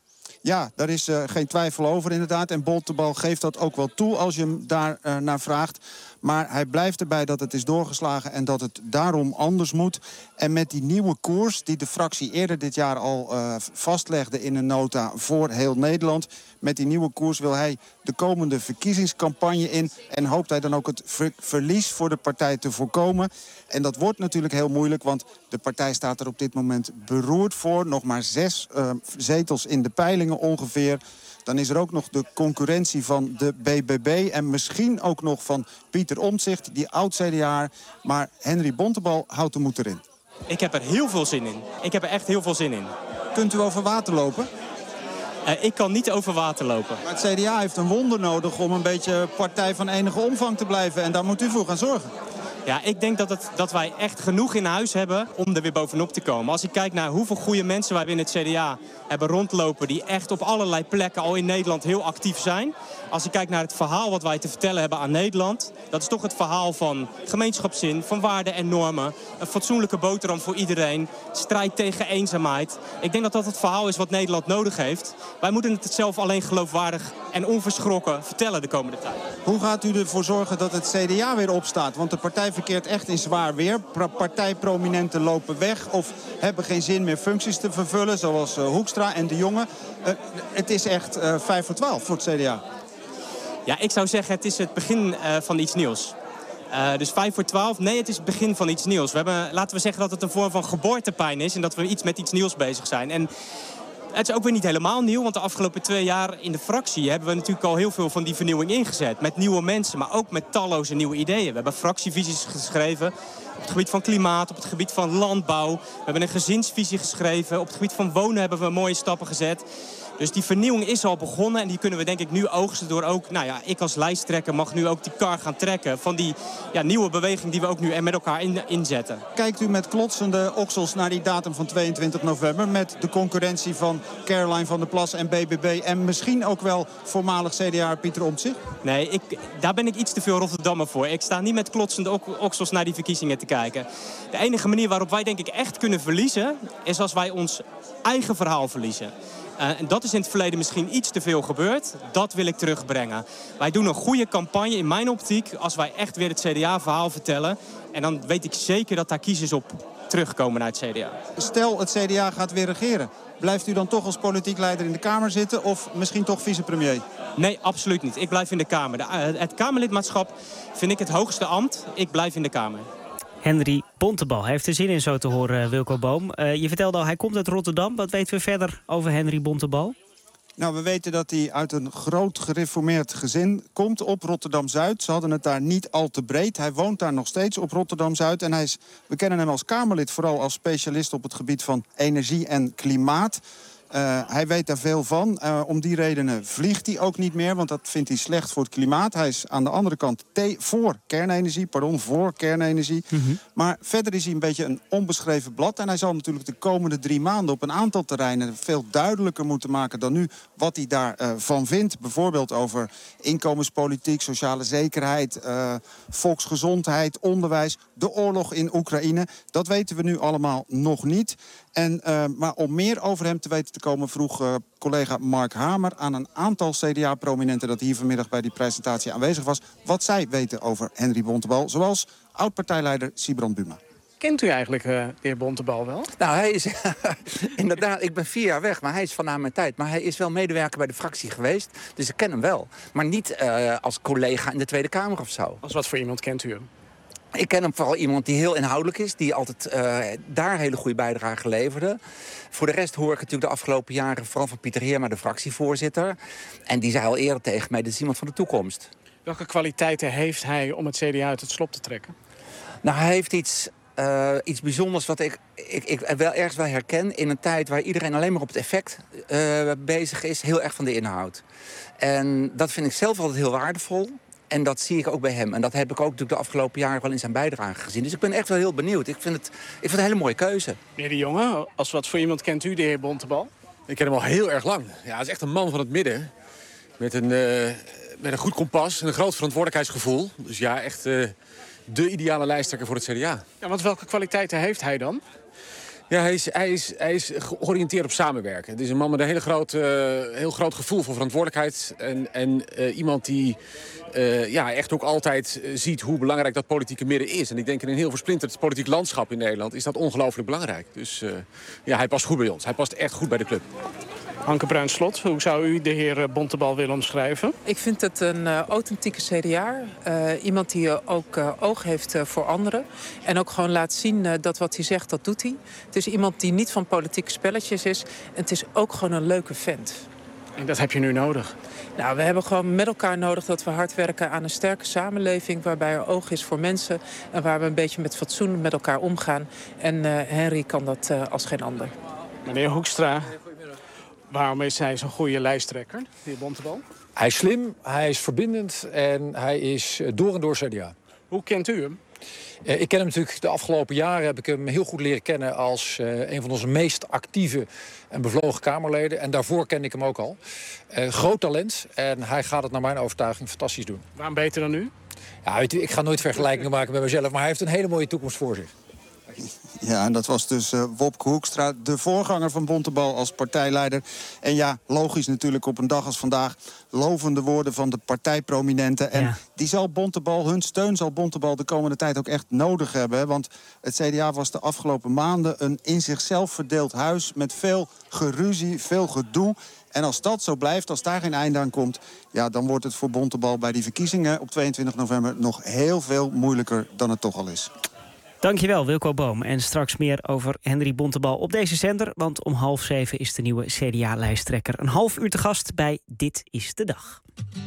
Ja, daar is geen twijfel over inderdaad. En Bontebal geeft dat ook wel toe als je hem daar naar vraagt. Maar hij blijft erbij dat het is doorgeslagen en dat het daarom anders moet. En met die nieuwe koers die de fractie eerder dit jaar al vastlegde in een nota voor heel Nederland. Met die nieuwe koers wil hij de komende verkiezingscampagne in. En hoopt hij dan ook het verlies voor de partij te voorkomen. En dat wordt natuurlijk heel moeilijk, want de partij staat er op dit moment beroerd voor. Nog maar 6 zetels in de peilingen ongeveer. Dan is er ook nog de concurrentie van de BBB en misschien ook nog van Pieter Omtzigt, die oud-CDA. Maar Henry Bontebal houdt de moed erin. Ik heb er heel veel zin in. Ik heb er echt heel veel zin in. Kunt u over water lopen? Ik kan niet over water lopen. Maar het CDA heeft een wonder nodig om een beetje partij van enige omvang te blijven. En daar moet u voor gaan zorgen. Ja, ik denk dat wij echt genoeg in huis hebben om er weer bovenop te komen. Als ik kijk naar hoeveel goede mensen wij binnen het CDA hebben rondlopen, die echt op allerlei plekken al in Nederland heel actief zijn. Als ik kijk naar het verhaal wat wij te vertellen hebben aan Nederland, dat is toch het verhaal van gemeenschapszin, van waarden en normen. Een fatsoenlijke boterham voor iedereen, strijd tegen eenzaamheid. Ik denk dat dat het verhaal is wat Nederland nodig heeft. Wij moeten het zelf alleen geloofwaardig en onverschrokken vertellen de komende tijd. Hoe gaat u ervoor zorgen dat het CDA weer opstaat? Want de partij verkeert echt in zwaar weer. Partijprominenten lopen weg of hebben geen zin meer functies te vervullen, zoals Hoekstra en De Jonge. Het is echt 5 voor 12 voor het CDA. Ja, ik zou zeggen het is het begin van iets nieuws. Dus 5 voor 12, nee, het is het begin van iets nieuws. Laten we zeggen dat het een vorm van geboortepijn is en dat we met iets nieuws bezig zijn. En het is ook weer niet helemaal nieuw, want de afgelopen 2 jaar in de fractie hebben we natuurlijk al heel veel van die vernieuwing ingezet. Met nieuwe mensen, maar ook met talloze nieuwe ideeën. We hebben fractievisies geschreven op het gebied van klimaat, op het gebied van landbouw. We hebben een gezinsvisie geschreven. Op het gebied van wonen hebben we mooie stappen gezet. Dus die vernieuwing is al begonnen en die kunnen we denk ik nu oogsten door ook, ik als lijsttrekker mag nu ook die kar gaan trekken van die nieuwe beweging die we ook nu met elkaar inzetten. Kijkt u met klotsende oksels naar die datum van 22 november met de concurrentie van Caroline van der Plas en BBB en misschien ook wel voormalig CDA Pieter Omtzigt? Nee, daar ben ik iets te veel Rotterdammer voor. Ik sta niet met klotsende oksels naar die verkiezingen te kijken. De enige manier waarop wij denk ik echt kunnen verliezen is als wij ons eigen verhaal verliezen. En dat is in het verleden misschien iets te veel gebeurd. Dat wil ik terugbrengen. Wij doen een goede campagne in mijn optiek als wij echt weer het CDA-verhaal vertellen. En dan weet ik zeker dat daar kiezers op terugkomen naar het CDA. Stel het CDA gaat weer regeren. Blijft u dan toch als politiek leider in de Kamer zitten of misschien toch vicepremier? Nee, absoluut niet. Ik blijf in de Kamer. Het Kamerlidmaatschap vind ik het hoogste ambt. Ik blijf in de Kamer. Henry Bontebal. Hij heeft er zin in zo te horen, Wilco Boom. Je vertelde al, hij komt uit Rotterdam. Wat weten we verder over Henry Bontebal? Nou, we weten dat hij uit een groot gereformeerd gezin komt op Rotterdam-Zuid. Ze hadden het daar niet al te breed. Hij woont daar nog steeds op Rotterdam-Zuid. En we kennen hem als Kamerlid vooral als specialist op het gebied van energie en klimaat. Hij weet daar veel van. Om die redenen vliegt hij ook niet meer, want dat vindt hij slecht voor het klimaat. Hij is aan de andere kant voor kernenergie. Maar verder is hij een beetje een onbeschreven blad. En hij zal natuurlijk de komende 3 maanden op een aantal terreinen veel duidelijker moeten maken dan nu wat hij daarvan vindt. Bijvoorbeeld over inkomenspolitiek, sociale zekerheid, volksgezondheid, onderwijs, de oorlog in Oekraïne. Dat weten we nu allemaal nog niet. Maar om meer over hem te weten te komen vroeg collega Mark Hamer aan een aantal CDA-prominenten dat hier vanmiddag bij die presentatie aanwezig was, wat zij weten over Henry Bontebal, zoals oud-partijleider Sibrand Buma. Kent u eigenlijk de heer Bontebal wel? Nou, hij is inderdaad, ik ben 4 jaar weg, maar hij is van na mijn tijd. Maar hij is wel medewerker bij de fractie geweest, dus ik ken hem wel. Maar niet als collega in de Tweede Kamer of zo. Als wat voor iemand kent u hem? Ik ken hem vooral iemand die heel inhoudelijk is, die altijd daar hele goede bijdrage leverde. Voor de rest hoor ik natuurlijk de afgelopen jaren vooral van Pieter Heerma, de fractievoorzitter. En die zei al eerder tegen mij, dit is iemand van de toekomst. Welke kwaliteiten heeft hij om het CDA uit het slop te trekken? Nou, hij heeft iets bijzonders wat ik wel ergens wel herken in een tijd waar iedereen alleen maar op het effect bezig is, heel erg van de inhoud. En dat vind ik zelf altijd heel waardevol. En dat zie ik ook bij hem. En dat heb ik ook natuurlijk de afgelopen jaren wel in zijn bijdrage gezien. Dus ik ben echt wel heel benieuwd. Ik vind het een hele mooie keuze. Meneer De Jonge, als wat voor iemand kent u de heer Bontebal? Ik ken hem al heel erg lang. Ja, hij is echt een man van het midden. Met een goed kompas en een groot verantwoordelijkheidsgevoel. Dus ja, echt de ideale lijsttrekker voor het CDA. Ja, want welke kwaliteiten heeft hij dan? Ja, hij is georiënteerd op samenwerken. Het is een man met een heel groot gevoel voor verantwoordelijkheid. En iemand die echt ook altijd ziet hoe belangrijk dat politieke midden is. En ik denk in een heel versplinterd politiek landschap in Nederland is dat ongelooflijk belangrijk. Dus hij past goed bij ons. Hij past echt goed bij de club. Anke Bruins-Slot, hoe zou u de heer Bontebal willen omschrijven? Ik vind het een authentieke CDA. Iemand die ook oog heeft voor anderen. En ook gewoon laat zien dat wat hij zegt, dat doet hij. Het is iemand die niet van politieke spelletjes is. En het is ook gewoon een leuke vent. En dat heb je nu nodig? Nou, we hebben gewoon met elkaar nodig dat we hard werken aan een sterke samenleving, waarbij er oog is voor mensen en waar we een beetje met fatsoen met elkaar omgaan. En Henry kan dat als geen ander. Meneer Hoekstra, Waarom is hij zo'n goede lijsttrekker, de heer Bontebal? Hij is slim, hij is verbindend en hij is door en door CDA. Hoe kent u hem? Ik ken hem natuurlijk de afgelopen jaren. Heb ik hem heel goed leren kennen als een van onze meest actieve en bevlogen Kamerleden. En daarvoor kende ik hem ook al. Groot talent en hij gaat het naar mijn overtuiging fantastisch doen. Waarom beter dan u? Ja, weet u, ik ga nooit vergelijkingen maken met mezelf, maar hij heeft een hele mooie toekomst voor zich. Ja, en dat was dus Wopke Hoekstra, de voorganger van Bontebal als partijleider. En ja, logisch natuurlijk op een dag als vandaag lovende woorden van de partijprominenten. En die zal Bontebal, hun steun zal Bontebal de komende tijd ook echt nodig hebben. Hè? Want het CDA was de afgelopen maanden een in zichzelf verdeeld huis met veel geruzie, veel gedoe. En als dat zo blijft, als daar geen einde aan komt, ja, dan wordt het voor Bontebal bij die verkiezingen op 22 november nog heel veel moeilijker dan het toch al is. Dankjewel, Wilco Boom. En straks meer over Henry Bontebal op deze zender. Want om 6:30 is de nieuwe CDA-lijsttrekker een half uur te gast bij Dit is de Dag.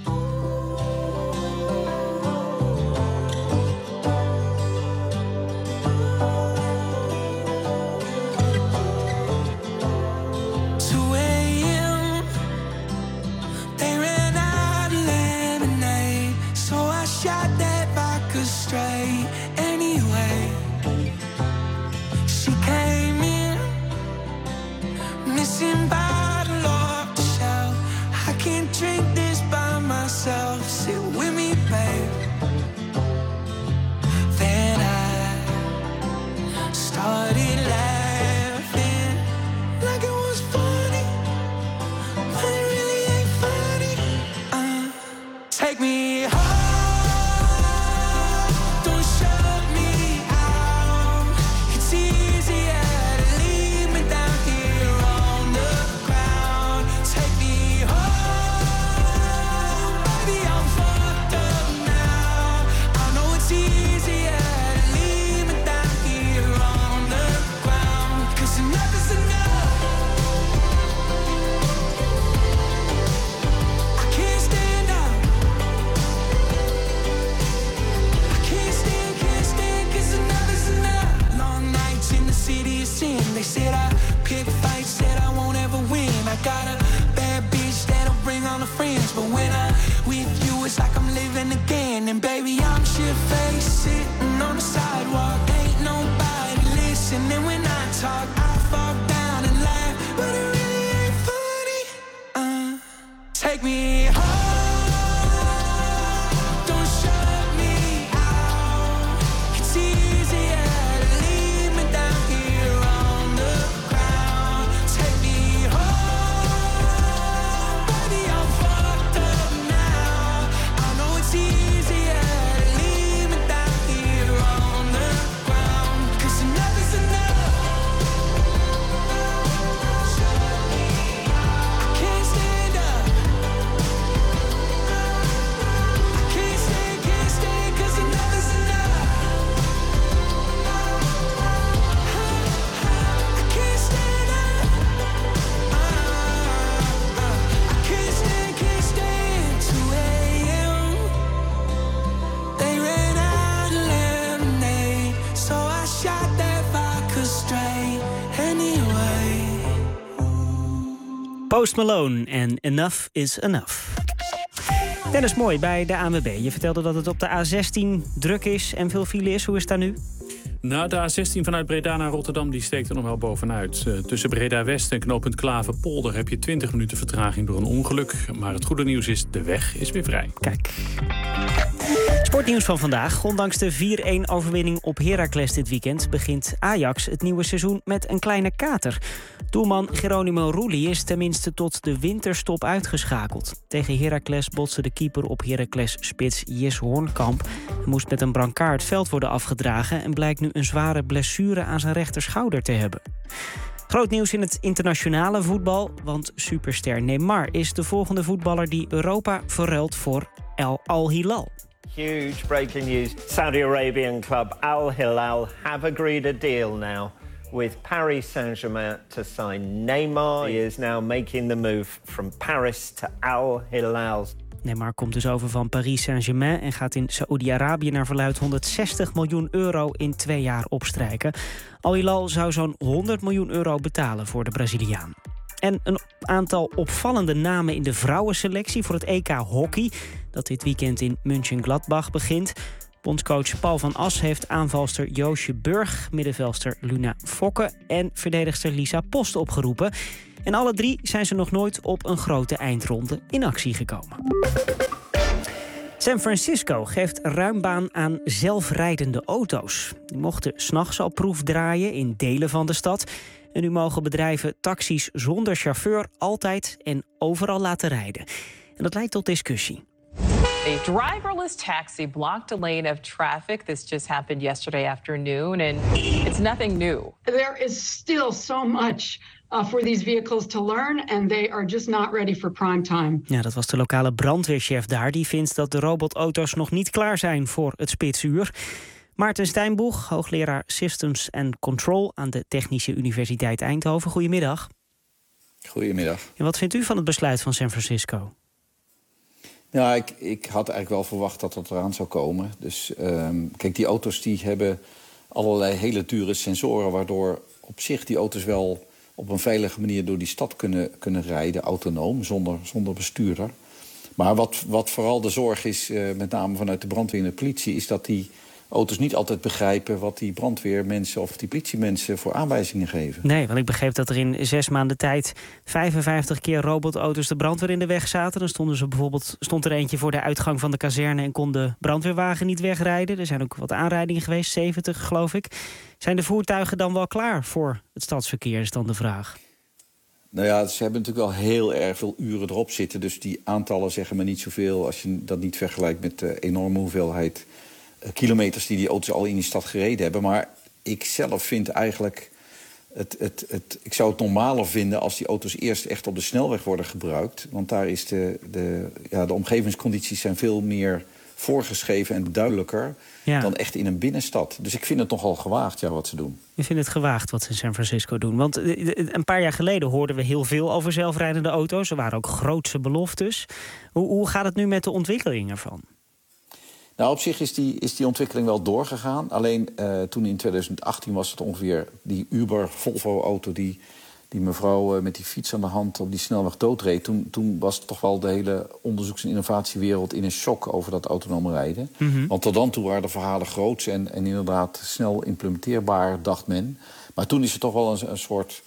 Sit with me, babe. Then I started laughing like it was funny, but it really ain't funny. Take me home, don't shut me out. It's easier to leave me down here on the ground. Take me home. They said I pick fights that I won't ever win. I got a bad bitch that'll bring all the friends, but when I'm with you, it's like I'm living again. And baby, I'm shit-faced, sitting on the sidewalk. Ain't nobody listening when I talk. I fall down and laugh, but it really ain't funny. Take me home. Post Malone en Enough is Enough. Dennis Mooi bij de ANWB. Je vertelde dat het op de A16 druk is en veel file is. Hoe is het daar nu? Nou, de A16 vanuit Breda naar Rotterdam die steekt er nog wel bovenuit. Tussen Breda-West en knooppunt Klaverpolder heb je 20 minuten vertraging door een ongeluk. Maar het goede nieuws is, de weg is weer vrij. Kijk. Sportnieuws van vandaag. Ondanks de 4-1-overwinning op Heracles dit weekend begint Ajax het nieuwe seizoen met een kleine kater. Doelman Geronimo Rulli is tenminste tot de winterstop uitgeschakeld. Tegen Heracles botste de keeper op Heracles-spits Jes Hoornkamp. Hij moest met een brancard het veld worden afgedragen en blijkt nu een zware blessure aan zijn rechterschouder te hebben. Groot nieuws in het internationale voetbal, want superster Neymar is de volgende voetballer die Europa verruilt voor Al Hilal. Huge breaking news. Saudi Arabian club Al Hilal have agreed a deal now with Paris Saint-Germain to sign Neymar. He is now making the move from Paris to Al Hilal. Neymar komt dus over van Paris Saint-Germain en gaat in Saoedi-Arabië naar verluidt 160 miljoen euro in 2 jaar opstrijken. Al Hilal zou zo'n 100 miljoen euro betalen voor de Braziliaan. En een aantal opvallende namen in de vrouwenselectie voor het EK Hockey, dat dit weekend in Mönchengladbach begint. Bondscoach Paul van As heeft aanvalster Joosje Burg, middenveldster Luna Fokke en verdedigster Lisa Post opgeroepen. En alle 3 zijn ze nog nooit op een grote eindronde in actie gekomen. San Francisco geeft ruim baan aan zelfrijdende auto's. Die mochten 's nachts al proefdraaien in delen van de stad. En nu mogen bedrijven taxis zonder chauffeur altijd en overal laten rijden. En dat leidt tot discussie. A driverless taxi blocked a lane of traffic. This just happened yesterday afternoon, and it's nothing new. There is still so much for these vehicles to learn, and they are just not ready for prime time. Ja, dat was de lokale brandweerchef daar. Die vindt dat de robotauto's nog niet klaar zijn voor het spitsuur. Maarten Steinboeg, hoogleraar Systems and Control aan de Technische Universiteit Eindhoven. Goedemiddag. Goedemiddag. En wat vindt u van het besluit van San Francisco? Ja, ik had eigenlijk wel verwacht dat dat eraan zou komen. Dus kijk, die auto's die hebben allerlei hele dure sensoren, waardoor op zich die auto's wel op een veilige manier door die stad kunnen rijden, autonoom, zonder bestuurder. Maar wat vooral de zorg is, met name vanuit de brandweer en de politie, is dat die auto's niet altijd begrijpen wat die brandweermensen of die politiemensen voor aanwijzingen geven. Nee, want ik begreep dat er in 6 maanden tijd 55 keer robotauto's de brandweer in de weg zaten. Dan stond er eentje voor de uitgang van de kazerne en kon de brandweerwagen niet wegrijden. Er zijn ook wat aanrijdingen geweest, 70 geloof ik. Zijn de voertuigen dan wel klaar voor het stadsverkeer, is dan de vraag. Nou ja, ze hebben natuurlijk wel heel erg veel uren erop zitten. Dus die aantallen zeggen maar niet zoveel als je dat niet vergelijkt met de enorme hoeveelheid kilometers die auto's al in die stad gereden hebben. Maar ik zelf vind eigenlijk ik zou het normaler vinden als die auto's eerst echt op de snelweg worden gebruikt. Want daar is de omgevingscondities zijn veel meer voorgeschreven en duidelijker dan echt in een binnenstad. Dus ik vind het nogal gewaagd, wat ze doen. Je vindt het gewaagd wat ze in San Francisco doen? Want een paar jaar geleden hoorden we heel veel over zelfrijdende auto's. Er waren ook grootse beloftes. Hoe gaat het nu met de ontwikkeling ervan? Nou, op zich is die ontwikkeling wel doorgegaan. Alleen toen in 2018 was het ongeveer die Uber Volvo-auto die mevrouw met die fiets aan de hand op die snelweg doodreed. Toen was toch wel de hele onderzoeks- en innovatiewereld in een shock over dat autonome rijden. Mm-hmm. Want tot dan toe waren de verhalen groots en inderdaad snel implementeerbaar, dacht men. Maar toen is het toch wel een soort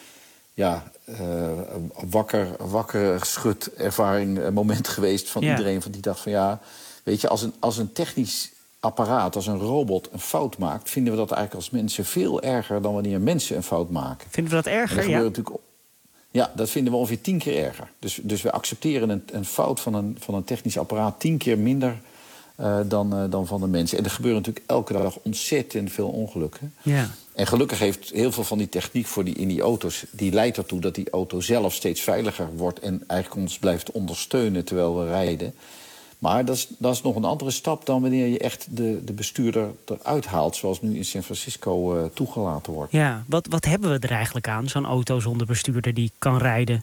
wakker schud ervaring moment geweest van iedereen. Van die dacht van weet je, als een technisch apparaat, als een robot een fout maakt, vinden we dat eigenlijk als mensen veel erger dan wanneer mensen een fout maken. Vinden we dat erger? Ja, dat vinden we ongeveer 10 keer erger. Dus we accepteren een fout van een technisch apparaat 10 keer minder dan van de mensen. En er gebeuren natuurlijk elke dag ontzettend veel ongelukken. Ja. En gelukkig heeft heel veel van die techniek in die auto's, die leidt ertoe dat die auto zelf steeds veiliger wordt en eigenlijk ons blijft ondersteunen terwijl we rijden. Maar dat is nog een andere stap dan wanneer je echt de bestuurder eruit haalt, zoals nu in San Francisco toegelaten wordt. Ja, wat hebben we er eigenlijk aan, zo'n auto zonder bestuurder die kan rijden?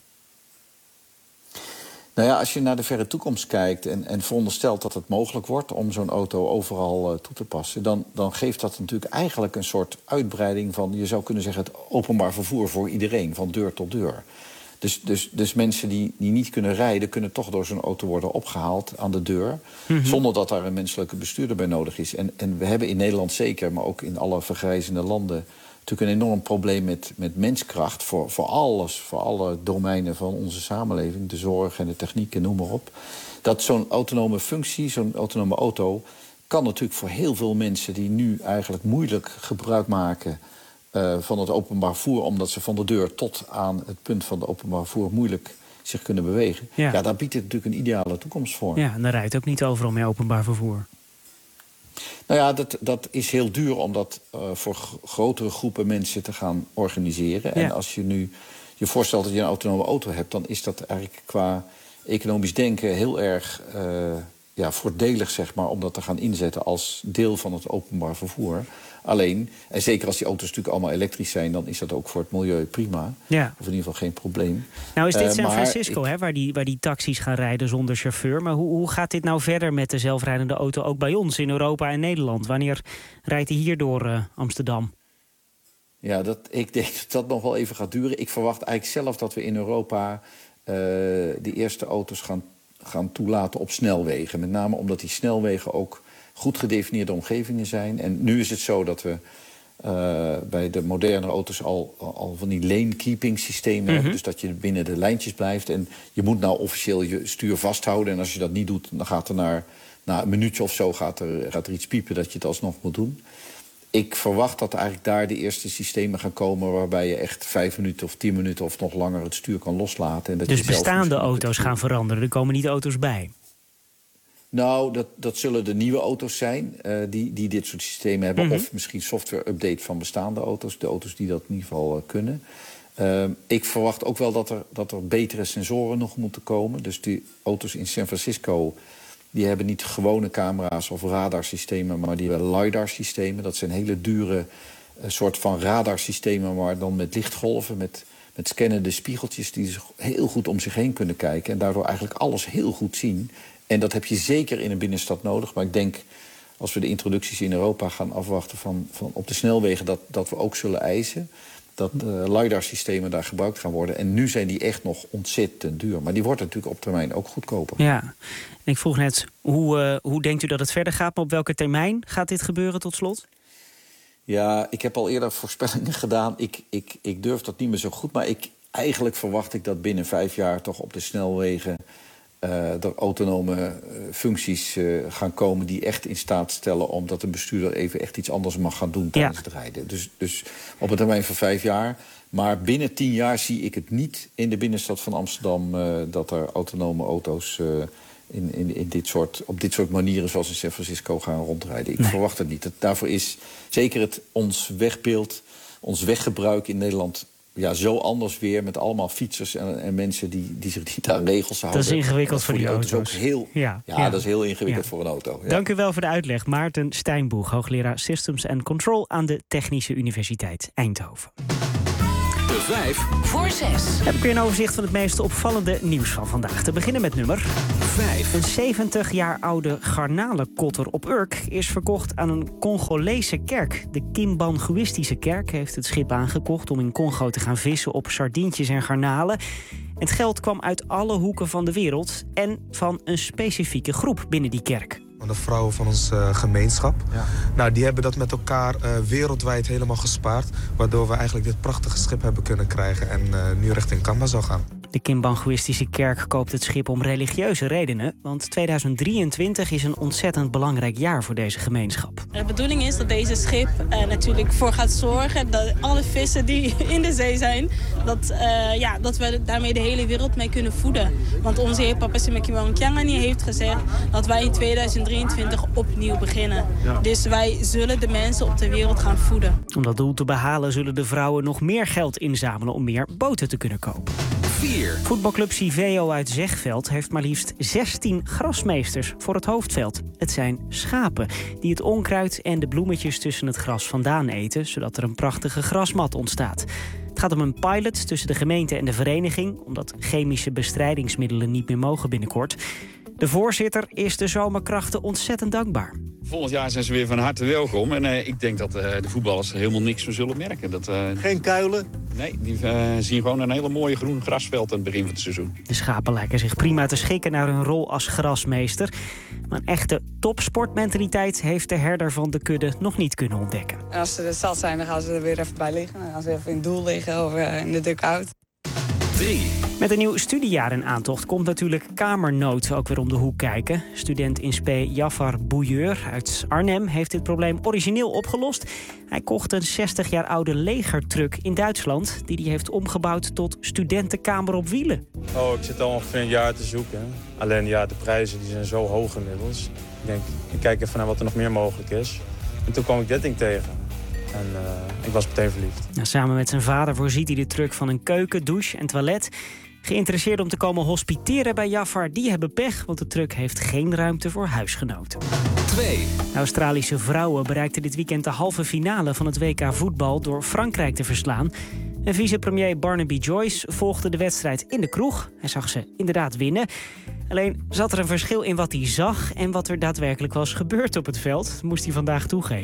Nou ja, als je naar de verre toekomst kijkt en veronderstelt dat het mogelijk wordt om zo'n auto overal toe te passen, dan geeft dat natuurlijk eigenlijk een soort uitbreiding van, je zou kunnen zeggen, het openbaar vervoer voor iedereen, van deur tot deur. Dus mensen die niet kunnen rijden, kunnen toch door zo'n auto worden opgehaald aan de deur. Mm-hmm. Zonder dat daar een menselijke bestuurder bij nodig is. En we hebben in Nederland zeker, maar ook in alle vergrijzende landen, natuurlijk een enorm probleem met menskracht voor alle domeinen van onze samenleving. De zorg en de techniek en noem maar op. Dat zo'n autonome functie, zo'n autonome auto, kan natuurlijk voor heel veel mensen die nu eigenlijk moeilijk gebruik maken van het openbaar vervoer, omdat ze van de deur tot aan het punt van het openbaar vervoer moeilijk zich kunnen bewegen. Ja, daar biedt het natuurlijk een ideale toekomst voor. Ja, en dan rijdt ook niet overal meer openbaar vervoer. Nou ja, dat is heel duur om dat voor grotere groepen mensen te gaan organiseren. Ja. En als je nu je voorstelt dat je een autonome auto hebt, dan is dat eigenlijk qua economisch denken heel erg voordelig, zeg maar, om dat te gaan inzetten als deel van het openbaar vervoer. Alleen, en zeker als die auto's natuurlijk allemaal elektrisch zijn, dan is dat ook voor het milieu prima. Ja. Of in ieder geval geen probleem. Nou is dit San Francisco, waar die taxis gaan rijden zonder chauffeur. Maar hoe gaat dit nou verder met de zelfrijdende auto ook bij ons in Europa en Nederland? Wanneer rijdt hij hier door Amsterdam? Ja, ik denk dat dat nog wel even gaat duren. Ik verwacht eigenlijk zelf dat we in Europa de eerste auto's gaan toelaten op snelwegen. Met name omdat die snelwegen ook goed gedefinieerde omgevingen zijn. En nu is het zo dat we bij de moderne auto's al van die lane keeping systemen hebben. Dus dat je binnen de lijntjes blijft. En je moet nou officieel je stuur vasthouden. En als je dat niet doet, dan gaat er na een minuutje of zo gaat er iets piepen dat je het alsnog moet doen. Ik verwacht dat eigenlijk daar de eerste systemen gaan komen waarbij je echt 5 minuten of 10 minuten of nog langer het stuur kan loslaten. En dat dus je zelf bestaande auto's gaan veranderen, er komen niet auto's bij? Nou, dat zullen de nieuwe auto's zijn die dit soort systemen hebben. Of misschien software-update van bestaande auto's. De auto's die dat in ieder geval kunnen. Ik verwacht ook wel dat er betere sensoren nog moeten komen. Dus die auto's in San Francisco, die hebben niet gewone camera's of radarsystemen, maar die hebben LiDAR-systemen. Dat zijn hele dure soort van radarsystemen, maar dan met lichtgolven, met scannende spiegeltjes die heel goed om zich heen kunnen kijken. En daardoor eigenlijk alles heel goed zien. En dat heb je zeker in een binnenstad nodig. Maar ik denk, als we de introducties in Europa gaan afwachten van op de snelwegen, dat we ook zullen eisen dat LiDAR-systemen daar gebruikt gaan worden. En nu zijn die echt nog ontzettend duur. Maar die wordt natuurlijk op termijn ook goedkoper. Ja, en ik vroeg net, hoe denkt u dat het verder gaat? Maar op welke termijn gaat dit gebeuren tot slot? Ja, ik heb al eerder voorspellingen gedaan. Ik durf dat niet meer zo goed. Maar eigenlijk verwacht ik dat binnen 5 jaar toch op de snelwegen er autonome functies gaan komen die echt in staat stellen omdat een bestuurder even echt iets anders mag gaan doen tijdens het rijden. Dus op een termijn van 5 jaar. Maar binnen 10 jaar zie ik het niet in de binnenstad van Amsterdam dat er autonome auto's op dit soort manieren zoals in San Francisco gaan rondrijden. Ik verwacht het niet. Daarvoor is zeker ons wegbeeld, ons weggebruik in Nederland zo anders weer met allemaal fietsers en mensen die zich niet aan regels houden. Dat is ingewikkeld voor die auto's. Ook dat is heel ingewikkeld voor een auto. Ja. Dank u wel voor de uitleg. Maarten Steinboeg, hoogleraar Systems and Control aan de Technische Universiteit Eindhoven. De 5 voor 6. Heb ik weer een overzicht van het meest opvallende nieuws van vandaag. Te beginnen met nummer 5. Een 70 jaar oude garnalenkotter op Urk is verkocht aan een Congolese kerk. De Kimbanguïstische kerk heeft het schip aangekocht om in Congo te gaan vissen op sardientjes en garnalen. Het geld kwam uit alle hoeken van de wereld en van een specifieke groep binnen die kerk. De vrouwen van onze gemeenschap. Ja. Nou, die hebben dat met elkaar wereldwijd helemaal gespaard. Waardoor we eigenlijk dit prachtige schip hebben kunnen krijgen en nu richting Kamba zal gaan. De Kimbanguïstische kerk koopt het schip om religieuze redenen. Want 2023 is een ontzettend belangrijk jaar voor deze gemeenschap. De bedoeling is dat deze schip natuurlijk voor gaat zorgen dat alle vissen die in de zee zijn, dat we daarmee de hele wereld mee kunnen voeden. Want onze heer Papa Semakiwa Nkyangani heeft gezegd dat wij in 2023 opnieuw beginnen. Ja. Dus wij zullen de mensen op de wereld gaan voeden. Om dat doel te behalen zullen de vrouwen nog meer geld inzamelen om meer boten te kunnen kopen. 4. Voetbalclub Civeo uit Zegveld heeft maar liefst 16 grasmeesters voor het hoofdveld. Het zijn schapen die het onkruid en de bloemetjes tussen het gras vandaan eten, zodat er een prachtige grasmat ontstaat. Het gaat om een pilot tussen de gemeente en de vereniging, omdat chemische bestrijdingsmiddelen niet meer mogen binnenkort. De voorzitter is de zomerkrachten ontzettend dankbaar. Volgend jaar zijn ze weer van harte welkom. En ik denk dat de voetballers er helemaal niks van zullen merken. Geen kuilen? Nee, die zien gewoon een hele mooie groen grasveld aan het begin van het seizoen. De schapen lijken zich prima te schikken naar hun rol als grasmeester. Maar een echte topsportmentaliteit heeft de herder van de kudde nog niet kunnen ontdekken. En als ze er zat zijn, dan gaan ze er weer even bij liggen. Dan gaan ze even in het doel liggen of in de dugout. 3. Met een nieuw studiejaar in aantocht komt natuurlijk Kamernood ook weer om de hoek kijken. Student in spe Jafar Bouilleur uit Arnhem heeft dit probleem origineel opgelost. Hij kocht een 60 jaar oude legertruck in Duitsland die hij heeft omgebouwd tot studentenkamer op wielen. Ik zit al ongeveer een jaar te zoeken. Alleen de prijzen die zijn zo hoog inmiddels. Ik kijk even naar wat er nog meer mogelijk is. En toen kwam ik dit ding tegen. En ik was meteen verliefd. Samen met zijn vader voorziet hij de truck van een keuken, douche en toilet. Geïnteresseerd om te komen hospiteren bij Jafar, die hebben pech, want de truck heeft geen ruimte voor huisgenoten. 2. Australische vrouwen bereikten dit weekend de halve finale van het WK voetbal door Frankrijk te verslaan. En vicepremier Barnaby Joyce volgde de wedstrijd in de kroeg. Hij zag ze inderdaad winnen. Alleen zat er een verschil in wat hij zag en wat er daadwerkelijk was gebeurd op het veld. Dat moest hij vandaag toegeven.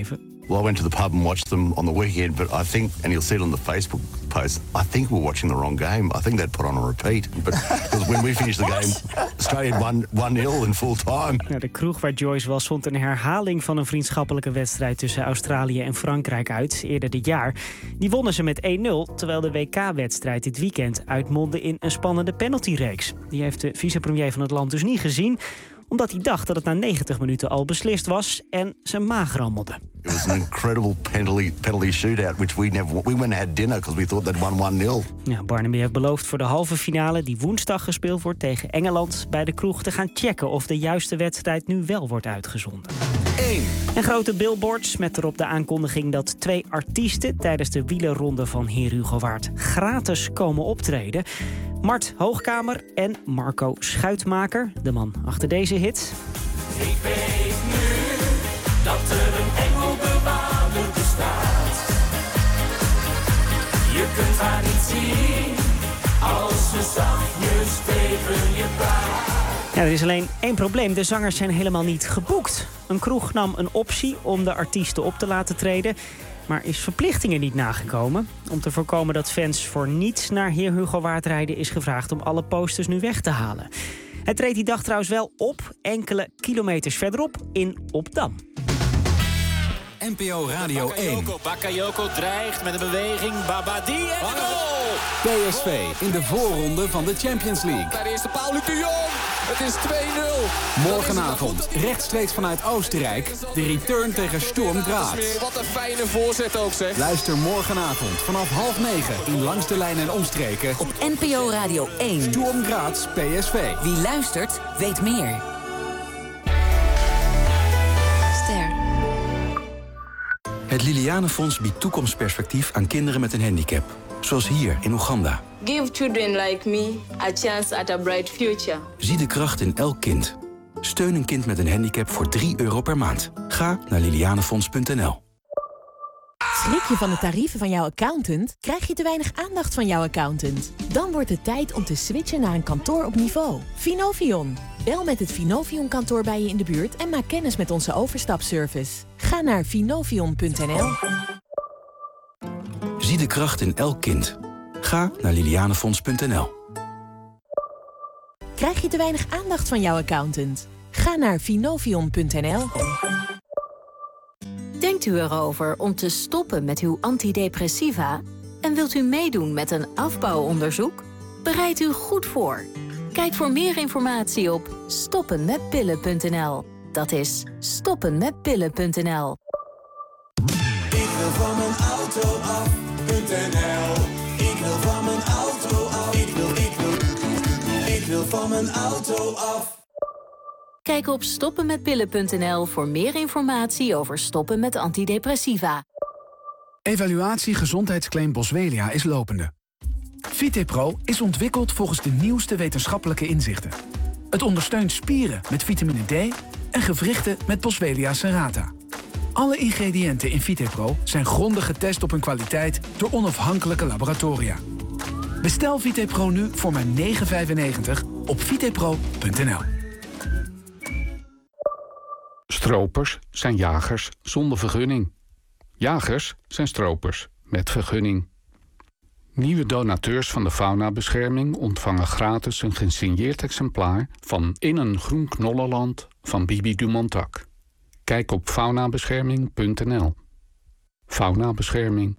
Well, I went to the pub and watched them on the weekend, but I think, and you'll see it on the Facebook post, I think we're watching the wrong game. I think they'd put on a repeat. But because when we finished the game, Australia had 1-0 in full time. Ja, de kroeg waar Joyce was zond een herhaling van een vriendschappelijke wedstrijd tussen Australië en Frankrijk uit, eerder dit jaar. Die wonnen ze met 1-0, terwijl de WK-wedstrijd dit weekend uitmondde in een spannende penaltyreeks. Die heeft de vicepremier van het land dus niet gezien, omdat hij dacht dat het na 90 minuten al beslist was en zijn maag rammelde. It was an incredible penalty shootout, which we went and had dinner because we thought they'd won 1-0. Ja, Barnaby heeft beloofd voor de halve finale die woensdag gespeeld wordt tegen Engeland bij de kroeg te gaan checken of de juiste wedstrijd nu wel wordt uitgezonden. 1. En grote billboards met erop de aankondiging dat 2 artiesten tijdens de wielerronde van Heer Hugo Waard gratis komen optreden. Mart Hoogkamer en Marco Schuitmaker, de man achter deze hit. Ik weet nu dat er een engelbewaarder bestaat. Je kunt haar niet zien als ze zachtjes tegen je praat. Ja, er is alleen één probleem. De zangers zijn helemaal niet geboekt. Een kroeg nam een optie om de artiesten op te laten treden, maar is verplichtingen niet nagekomen. Om te voorkomen dat fans voor niets naar Heer Hugo Waard rijden, is gevraagd om alle posters nu weg te halen. Hij treedt die dag trouwens wel op, enkele kilometers verderop in Opdam. NPO Radio 1. Bakayoko dreigt met een beweging. Babadi en goal! PSV in de voorronde van de Champions League. Daar is de paal Luc de Jong. Het is 2-0. Morgenavond, rechtstreeks vanuit Oostenrijk, de return tegen Sturm Graz. Wat een fijne voorzet ook, zeg. Luister morgenavond vanaf 8:30 in Langs de Lijn en Omstreken op NPO Radio 1. Sturm Graz PSV. Wie luistert, weet meer. Ster. Het Lilianenfonds biedt toekomstperspectief aan kinderen met een handicap. Zoals hier in Oeganda. Give children like me a chance at a bright future. Zie de kracht in elk kind. Steun een kind met een handicap voor €3 per maand. Ga naar lilianenfonds.nl. Schrik je van de tarieven van jouw accountant? Krijg je te weinig aandacht van jouw accountant? Dan wordt het tijd om te switchen naar een kantoor op niveau. Finovion. Bel met het Finovion-kantoor bij je in de buurt en maak kennis met onze overstapservice. Ga naar finovion.nl. Zie de kracht in elk kind. Ga naar lilianenfonds.nl. Krijg je te weinig aandacht van jouw accountant? Ga naar finovion.nl. Denkt u erover om te stoppen met uw antidepressiva? En wilt u meedoen met een afbouwonderzoek? Bereid u goed voor. Kijk voor meer informatie op stoppenmetpillen.nl. Dat is stoppenmetpillen.nl. Ik wil van mijn auto af.nl. Ik wil van mijn auto af. Ik wil van mijn auto af. Kijk op stoppenmetpillen.nl voor meer informatie over stoppen met antidepressiva. Evaluatie gezondheidsclaim Boswellia is lopende. VitePro is ontwikkeld volgens de nieuwste wetenschappelijke inzichten. Het ondersteunt spieren met vitamine D en gewrichten met Boswellia serrata. Alle ingrediënten in VitePro zijn grondig getest op hun kwaliteit door onafhankelijke laboratoria. Bestel VitePro nu voor maar €9,95 op vitepro.nl. Stropers zijn jagers zonder vergunning. Jagers zijn stropers met vergunning. Nieuwe donateurs van de faunabescherming ontvangen gratis een gesigneerd exemplaar van In een groen knollenland van Bibi Dumontac. Kijk op faunabescherming.nl. Faunabescherming.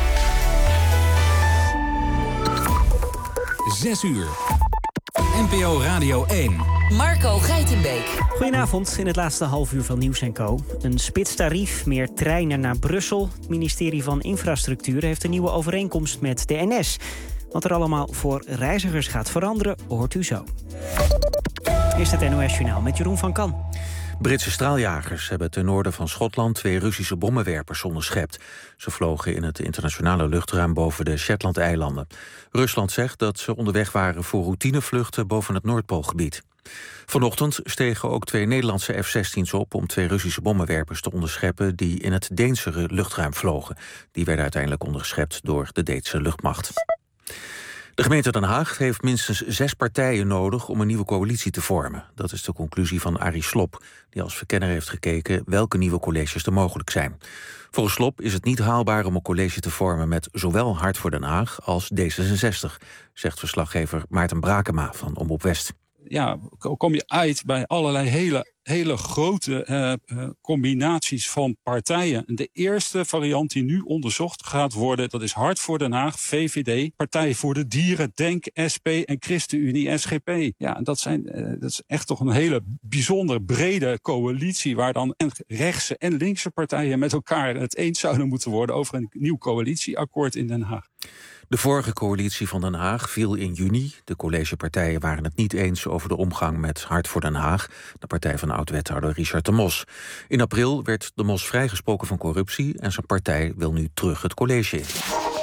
6 uur. NPO Radio 1. Marco Geitenbeek. Goedenavond, in het laatste half uur van Nieuws & Co. Een spitstarief, meer treinen naar Brussel. Het ministerie van Infrastructuur heeft een nieuwe overeenkomst met de NS. Wat er allemaal voor reizigers gaat veranderen, hoort u zo. Eerst het NOS-journaal met Jeroen van Kan. Britse straaljagers hebben ten noorden van Schotland 2 Russische bommenwerpers onderschept. Ze vlogen in het internationale luchtruim boven de Shetland-eilanden. Rusland zegt dat ze onderweg waren voor routinevluchten boven het Noordpoolgebied. Vanochtend stegen ook 2 Nederlandse F-16's op om 2 Russische bommenwerpers te onderscheppen die in het Deense luchtruim vlogen. Die werden uiteindelijk onderschept door de Deense luchtmacht. De gemeente Den Haag heeft minstens 6 partijen nodig om een nieuwe coalitie te vormen. Dat is de conclusie van Arie Slob, die als verkenner heeft gekeken welke nieuwe colleges er mogelijk zijn. Volgens Slob is het niet haalbaar om een college te vormen met zowel Hart voor Den Haag als D66, zegt verslaggever Maarten Brakema van Omroep West. Ja, kom je uit bij allerlei hele grote combinaties van partijen. De eerste variant die nu onderzocht gaat worden, dat is Hart voor Den Haag, VVD, Partij voor de Dieren, DENK, SP en ChristenUnie, SGP. Ja, dat is echt toch een hele bijzonder brede coalitie waar dan rechtse en linkse partijen met elkaar het eens zouden moeten worden over een nieuw coalitieakkoord in Den Haag. De vorige coalitie van Den Haag viel in juni. De collegepartijen waren het niet eens over de omgang met Hart voor Den Haag, de partij van oud-wethouder Richard de Mos. In april werd de Mos vrijgesproken van corruptie en zijn partij wil nu terug het college in.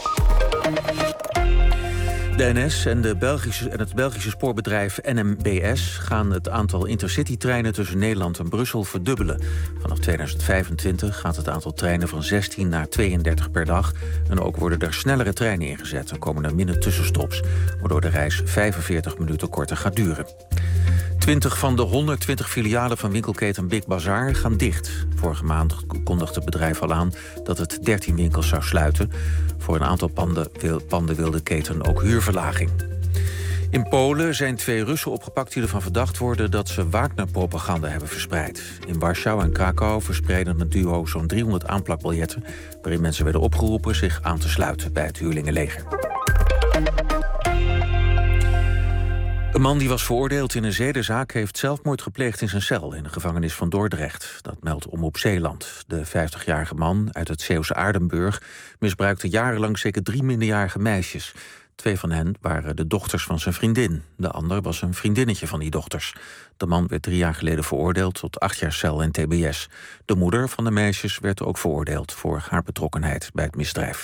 De NS en het Belgische spoorbedrijf NMBS gaan het aantal intercity-treinen tussen Nederland en Brussel verdubbelen. Vanaf 2025 gaat het aantal treinen van 16 naar 32 per dag. En ook worden er snellere treinen ingezet en komen er minder tussenstops, waardoor de reis 45 minuten korter gaat duren. 20 van de 120 filialen van winkelketen Big Bazaar gaan dicht. Vorige maand kondigde het bedrijf al aan dat het 13 winkels zou sluiten. Voor een aantal panden wil de keten ook huurverlaging. In Polen zijn 2 Russen opgepakt die ervan verdacht worden dat ze Wagner-propaganda hebben verspreid. In Warschau en Krakau verspreidde het duo zo'n 300 aanplakbiljetten waarin mensen werden opgeroepen zich aan te sluiten bij het huurlingenleger. Een man die was veroordeeld in een zedenzaak heeft zelfmoord gepleegd in zijn cel in de gevangenis van Dordrecht. Dat meldt Omroep Zeeland. De 50-jarige man uit het Zeeuwse Aardenburg misbruikte jarenlang zeker 3 minderjarige meisjes. 2 van hen waren de dochters van zijn vriendin. De ander was een vriendinnetje van die dochters. De man werd 3 jaar geleden veroordeeld tot 8 jaar cel en tbs. De moeder van de meisjes werd ook veroordeeld voor haar betrokkenheid bij het misdrijf.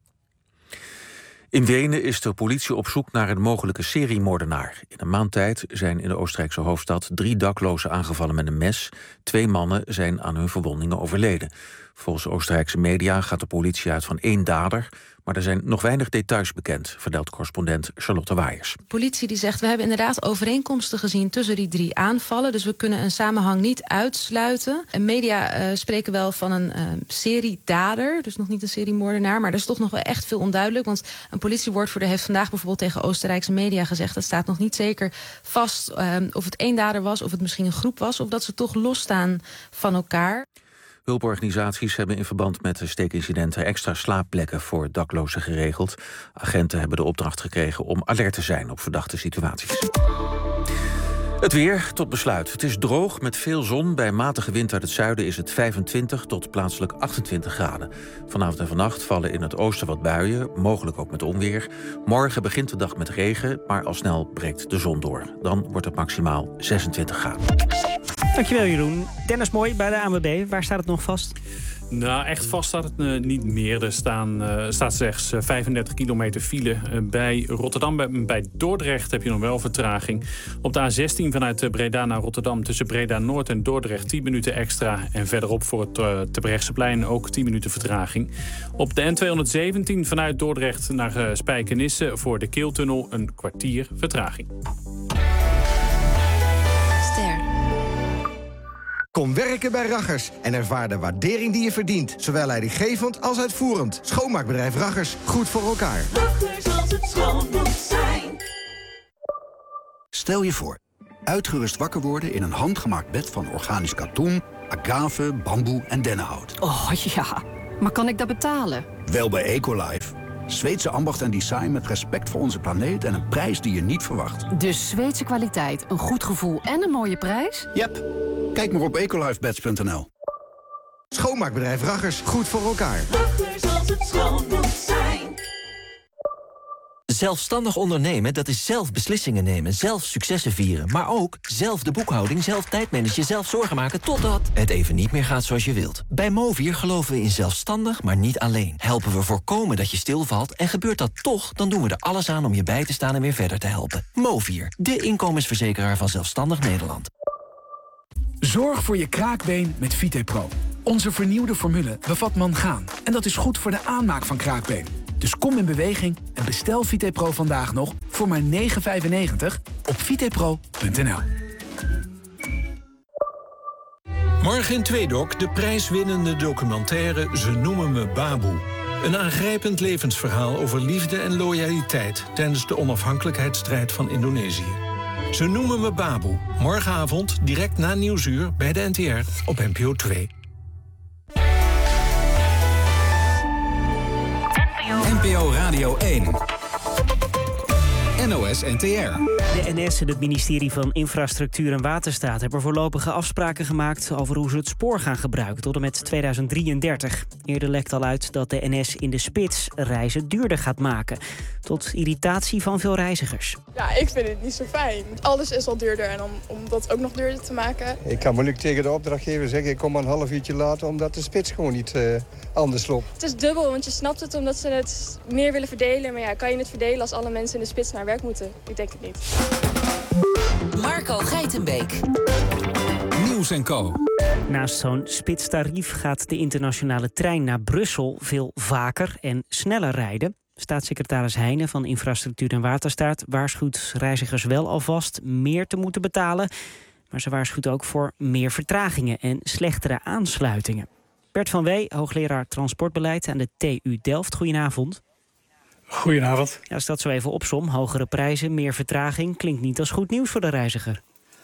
In Wenen is de politie op zoek naar een mogelijke seriemoordenaar. In een maand tijd zijn in de Oostenrijkse hoofdstad 3 daklozen aangevallen met een mes. 2 mannen zijn aan hun verwondingen overleden. Volgens Oostenrijkse media gaat de politie uit van 1 dader. Maar er zijn nog weinig details bekend, vertelt correspondent Charlotte Waaiers. De politie die zegt, we hebben inderdaad overeenkomsten gezien tussen die 3 aanvallen. Dus we kunnen een samenhang niet uitsluiten. En media spreken wel van een seriedader, dus nog niet een seriemoordenaar. Maar er is toch nog wel echt veel onduidelijk. Want een politiewoordvoerder heeft vandaag bijvoorbeeld tegen Oostenrijkse media gezegd, het staat nog niet zeker vast of het 1 dader was, of het misschien een groep was, of dat ze toch losstaan van elkaar. Hulporganisaties hebben in verband met de steekincidenten extra slaapplekken voor daklozen geregeld. Agenten hebben de opdracht gekregen om alert te zijn op verdachte situaties. Het weer tot besluit. Het is droog met veel zon. Bij matige wind uit het zuiden is het 25 tot plaatselijk 28 graden. Vanavond en vannacht vallen in het oosten wat buien, mogelijk ook met onweer. Morgen begint de dag met regen, maar al snel breekt de zon door. Dan wordt het maximaal 26 graden. Dankjewel Jeroen. Dennis Mooi bij de ANWB. Waar staat het nog vast? Nou, echt vast staat het niet meer. Er staat slechts 35 kilometer file. Bij Rotterdam, bij Dordrecht heb je nog wel vertraging. Op de A16 vanuit Breda naar Rotterdam tussen Breda Noord en Dordrecht 10 minuten extra. En verderop voor het Terbrechtseplein ook 10 minuten vertraging. Op de N217 vanuit Dordrecht naar Spijkenisse voor de Keeltunnel een kwartier vertraging. Kom werken bij Raggers en ervaar de waardering die je verdient. Zowel leidinggevend als uitvoerend. Schoonmaakbedrijf Raggers, goed voor elkaar. Raggers, als het schoon moet zijn. Stel je voor, uitgerust wakker worden in een handgemaakt bed van organisch katoen, agave, bamboe en dennenhout. Oh ja, maar kan ik dat betalen? Wel bij Ecolife. Zweedse ambacht en design met respect voor onze planeet en een prijs die je niet verwacht. Dus Zweedse kwaliteit, een goed gevoel en een mooie prijs? Yep. Kijk maar op ecolifebeds.nl. Schoonmaakbedrijf Raggers, goed voor elkaar. Raggers, als het schoon moet zijn. Zelfstandig ondernemen, dat is zelf beslissingen nemen, zelf successen vieren. Maar ook zelf de boekhouding, zelf tijdmanagen, zelf zorgen maken totdat het even niet meer gaat zoals je wilt. Bij Movier geloven we in zelfstandig, maar niet alleen. Helpen we voorkomen dat je stilvalt en gebeurt dat toch, dan doen we er alles aan om je bij te staan en weer verder te helpen. Movier, de inkomensverzekeraar van Zelfstandig Nederland. Zorg voor je kraakbeen met VitePro. Onze vernieuwde formule bevat mangaan. En dat is goed voor de aanmaak van kraakbeen. Dus kom in beweging en bestel Vitepro vandaag nog voor maar €9,95 op vitepro.nl. Morgen in Tweedok de prijswinnende documentaire Ze noemen me Baboe. Een aangrijpend levensverhaal over liefde en loyaliteit tijdens de onafhankelijkheidsstrijd van Indonesië. Ze noemen me Baboe. Morgenavond direct na Nieuwsuur bij de NTR op NPO 2. NPO Radio 1. NOS NTR. De NS en het ministerie van Infrastructuur en Waterstaat hebben voorlopige afspraken gemaakt over hoe ze het spoor gaan gebruiken tot en met 2033. Eerder lekt al uit dat de NS in de spits reizen duurder gaat maken. Tot irritatie van veel reizigers. Ja, ik vind het niet zo fijn. Alles is al duurder en om dat ook nog duurder te maken. Ik kan moeilijk tegen de opdrachtgever zeggen, ik kom maar een half uurtje later omdat de spits gewoon niet anders loopt. Het is dubbel, want je snapt het omdat ze het meer willen verdelen. Maar ja, kan je het verdelen als alle mensen in de spits naar werk moeten? Ik denk het niet. Marco Geitenbeek. Nieuws en Co. Naast zo'n spitstarief gaat de internationale trein naar Brussel veel vaker en sneller rijden. Staatssecretaris Heijnen van Infrastructuur en Waterstaat waarschuwt reizigers wel alvast meer te moeten betalen. Maar ze waarschuwt ook voor meer vertragingen en slechtere aansluitingen. Bert van Wee, hoogleraar transportbeleid aan de TU Delft. Goedenavond. Goedenavond. Ja, als dat zo even opsom, hogere prijzen, meer vertraging, klinkt niet als goed nieuws voor de reiziger.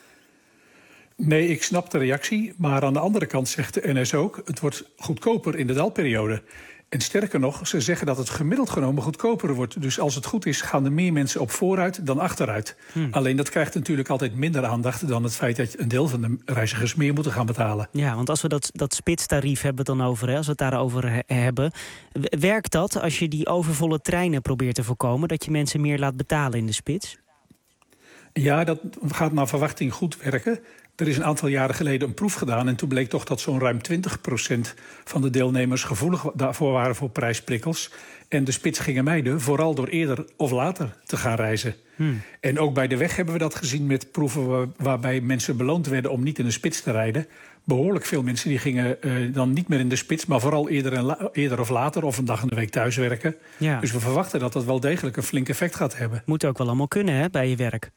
Nee, ik snap de reactie. Maar aan de andere kant zegt de NS ook, het wordt goedkoper in de dalperiode. En sterker nog, ze zeggen dat het gemiddeld genomen goedkoper wordt. Dus als het goed is, gaan er meer mensen op vooruit dan achteruit. Alleen dat krijgt natuurlijk altijd minder aandacht dan het feit dat een deel van de reizigers meer moeten gaan betalen. Ja, want als we dat spitstarief hebben het dan over, als we het daarover hebben. Werkt dat als je die overvolle treinen probeert te voorkomen, dat je mensen meer laat betalen in de spits? Ja, dat gaat naar verwachting goed werken. Er is een aantal jaren geleden een proef gedaan en toen bleek toch dat zo'n ruim 20% van de deelnemers gevoelig daarvoor waren voor prijsprikkels. En de spits gingen mijden, vooral door eerder of later te gaan reizen. En ook bij de weg hebben we dat gezien met proeven waarbij mensen beloond werden om niet in de spits te rijden. Behoorlijk veel mensen die gingen dan niet meer in de spits, maar vooral eerder of later of een dag in de week thuiswerken. Ja. Dus we verwachten dat dat wel degelijk een flink effect gaat hebben. Moet ook wel allemaal kunnen, hè, bij je werk.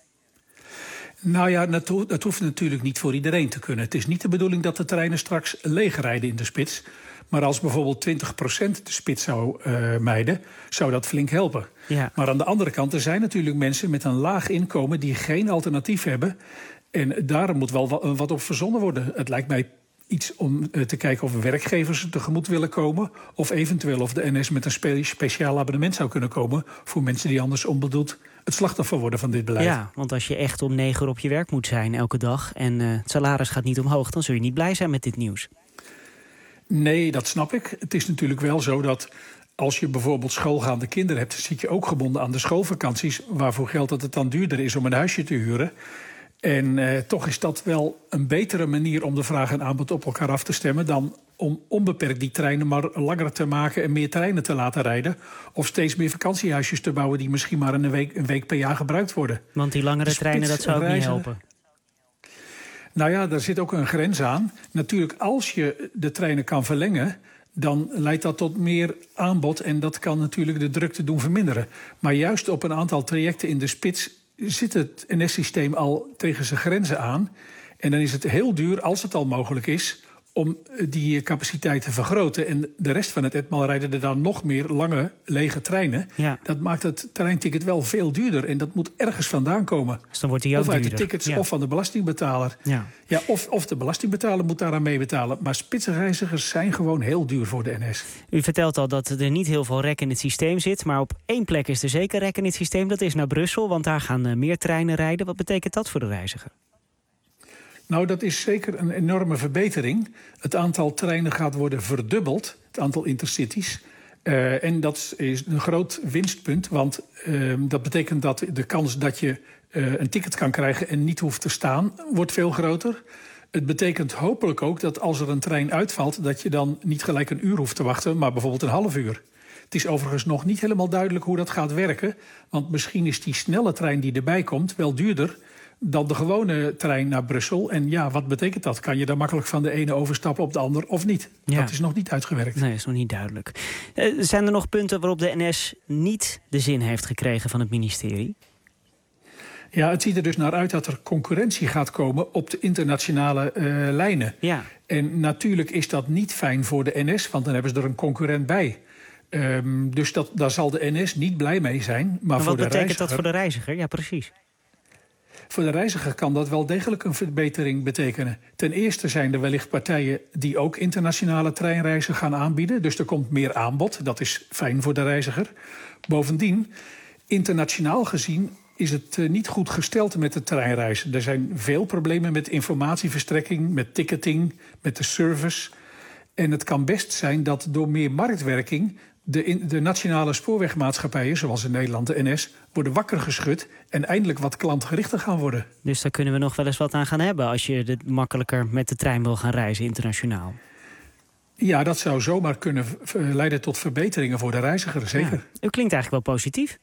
Nou ja, dat hoeft natuurlijk niet voor iedereen te kunnen. Het is niet de bedoeling dat de treinen straks leeg rijden in de spits. Maar als bijvoorbeeld 20% de spits zou mijden, zou dat flink helpen. Ja. Maar aan de andere kant, er zijn natuurlijk mensen met een laag inkomen die geen alternatief hebben. En daar moet wel wat op verzonnen worden. Het lijkt mij iets om te kijken of werkgevers tegemoet willen komen. Of eventueel of de NS met een speciaal abonnement zou kunnen komen voor mensen die anders onbedoeld het slachtoffer worden van dit beleid. Ja, want als je echt om 9 uur op je werk moet zijn elke dag en het salaris gaat niet omhoog, dan zul je niet blij zijn met dit nieuws. Nee, dat snap ik. Het is natuurlijk wel zo dat als je bijvoorbeeld schoolgaande kinderen hebt, zit je ook gebonden aan de schoolvakanties, waarvoor geldt dat het dan duurder is om een huisje te huren. En toch is dat wel een betere manier om de vraag en aanbod op elkaar af te stemmen dan om onbeperkt die treinen maar langer te maken en meer treinen te laten rijden. Of steeds meer vakantiehuisjes te bouwen die misschien maar een week per jaar gebruikt worden. Want die langere treinen, dat zou ook niet helpen. Nou ja, daar zit ook een grens aan. Natuurlijk, als je de treinen kan verlengen, dan leidt dat tot meer aanbod en dat kan natuurlijk de drukte doen verminderen. Maar juist op een aantal trajecten in de spits zit het NS-systeem al tegen zijn grenzen aan. En dan is het heel duur, als het al mogelijk is, om die capaciteit te vergroten. En de rest van het etmaal rijden er dan nog meer lange, lege treinen. Ja. Dat maakt het treinticket wel veel duurder. En dat moet ergens vandaan komen. Dus dan wordt die ook of uit duurder. de tickets, Ja. of van de belastingbetaler. Ja. Ja, of de belastingbetaler moet daaraan meebetalen. Maar spitsenreizigers zijn gewoon heel duur voor de NS. U vertelt al dat er niet heel veel rek in het systeem zit, maar op één plek is er zeker rek in het systeem. Dat is naar Brussel, want daar gaan meer treinen rijden. Wat betekent dat voor de reiziger? Nou, dat is zeker een enorme verbetering. Het aantal treinen gaat worden verdubbeld, het aantal intercities. En dat is een groot winstpunt, want dat betekent dat de kans dat je een ticket kan krijgen en niet hoeft te staan, wordt veel groter. Het betekent hopelijk ook dat als er een trein uitvalt, dat je dan niet gelijk een uur hoeft te wachten, maar bijvoorbeeld een half uur. Het is overigens nog niet helemaal duidelijk hoe dat gaat werken, want misschien is die snelle trein die erbij komt wel duurder dan de gewone trein naar Brussel. En ja, wat betekent dat? Kan je dan makkelijk van de ene overstappen op de ander of niet? Ja. Dat is nog niet uitgewerkt. Nee, is nog niet duidelijk. Zijn er nog punten waarop de NS niet de zin heeft gekregen van het ministerie? Ja, het ziet er dus naar uit dat er concurrentie gaat komen op de internationale lijnen. Ja. En natuurlijk is dat niet fijn voor de NS, want dan hebben ze er een concurrent bij. Dus daar zal de NS niet blij mee zijn. Maar wat voor de betekent reiziger, dat voor de reiziger? Ja, precies. Voor de reiziger kan dat wel degelijk een verbetering betekenen. Ten eerste zijn er wellicht partijen die ook internationale treinreizen gaan aanbieden. Dus er komt meer aanbod. Dat is fijn voor de reiziger. Bovendien, internationaal gezien is het niet goed gesteld met de treinreizen. Er zijn veel problemen met informatieverstrekking, met ticketing, met de service. En het kan best zijn dat door meer marktwerking de nationale spoorwegmaatschappijen, zoals in Nederland de NS, worden wakker geschud en eindelijk wat klantgerichter gaan worden. Dus daar kunnen we nog wel eens wat aan gaan hebben als je makkelijker met de trein wil gaan reizen internationaal. Ja, dat zou zomaar kunnen leiden tot verbeteringen voor de reiziger, zeker. Ja, u klinkt eigenlijk wel positief.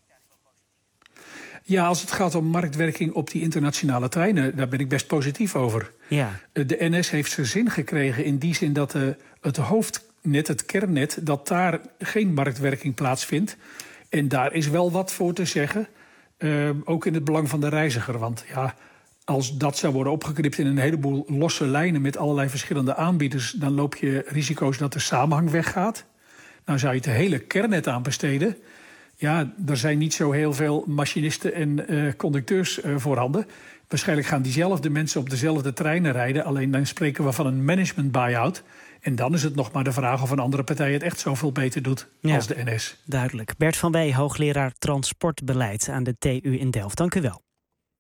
Ja, als het gaat om marktwerking op die internationale treinen, daar ben ik best positief over. Ja. De NS heeft zijn zin gekregen in die zin dat het hoofdnet, het kernnet, dat daar geen marktwerking plaatsvindt. En daar is wel wat voor te zeggen, ook in het belang van de reiziger. Want ja, als dat zou worden opgeknipt in een heleboel losse lijnen met allerlei verschillende aanbieders, dan loop je risico's dat de samenhang weggaat. Nou zou je het hele kernnet aanbesteden. Ja, er zijn niet zo heel veel machinisten en conducteurs voorhanden. Waarschijnlijk gaan diezelfde mensen op dezelfde treinen rijden. Alleen dan spreken we van een management buy-out. En dan is het nog maar de vraag of een andere partij het echt zoveel beter doet als de NS. Duidelijk. Bert van Wee, hoogleraar transportbeleid aan de TU in Delft. Dank u wel.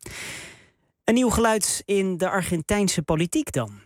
Een nieuw geluid in de Argentijnse politiek dan.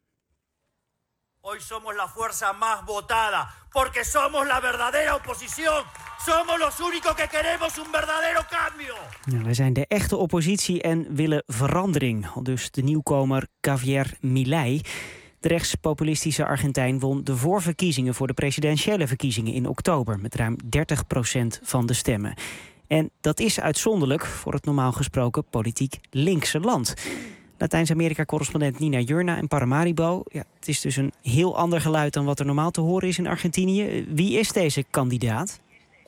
Hoy somos la fuerza más votada, porque somos la verdadera oposición. Somos los únicos que queremos un verdadero cambio. Ja, wij zijn de echte oppositie en willen verandering. Aldus de nieuwkomer Javier Milei. De rechtspopulistische Argentijn won de voorverkiezingen voor de presidentiële verkiezingen in oktober met ruim 30% van de stemmen. En dat is uitzonderlijk voor het normaal gesproken politiek linkse land. Latijns-Amerika-correspondent Nina Jurna in Paramaribo. Ja, het is dus een heel ander geluid dan wat er normaal te horen is in Argentinië. Wie is deze kandidaat?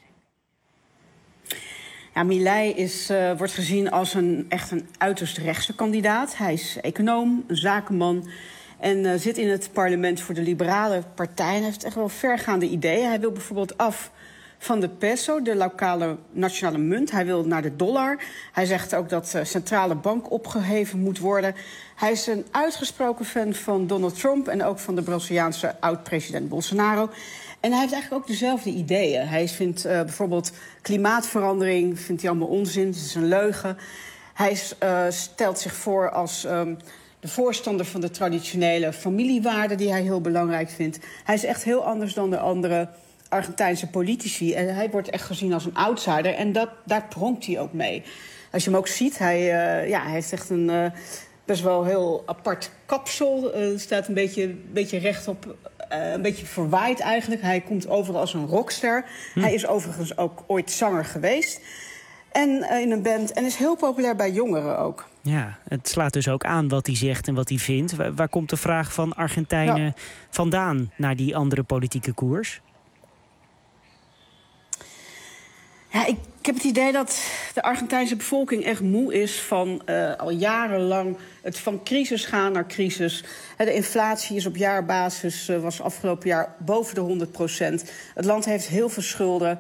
Ja, Milei wordt gezien als echt een uiterst rechtse kandidaat. Hij is econoom, een zakenman en zit in het parlement voor de liberale partij. Hij heeft echt wel vergaande ideeën. Hij wil bijvoorbeeld af van de peso, de lokale nationale munt. Hij wil naar de dollar. Hij zegt ook dat de centrale bank opgeheven moet worden. Hij is een uitgesproken fan van Donald Trump en ook van de Braziliaanse oud-president Bolsonaro. En hij heeft eigenlijk ook dezelfde ideeën. Hij vindt bijvoorbeeld klimaatverandering vindt hij allemaal onzin. Het is een leugen. Hij stelt zich voor als de voorstander van de traditionele familiewaarden die hij heel belangrijk vindt. Hij is echt heel anders dan de andere Argentijnse politici. En hij wordt echt gezien als een outsider. En daar pronkt hij ook mee. Als je hem ook ziet, hij heeft echt een best wel heel apart kapsel. Staat een beetje rechtop, een beetje verwaaid eigenlijk. Hij komt overal als een rockster. Hij is overigens ook ooit zanger geweest. En in een band. En is heel populair bij jongeren ook. Ja, het slaat dus ook aan wat hij zegt en wat hij vindt. Waar komt de vraag van Argentijnen vandaan naar die andere politieke koers? Ja, ik heb het idee dat de Argentijnse bevolking echt moe is van al jarenlang het van crisis gaan naar crisis. De inflatie is op jaarbasis, was afgelopen jaar boven de 100%. Het land heeft heel veel schulden.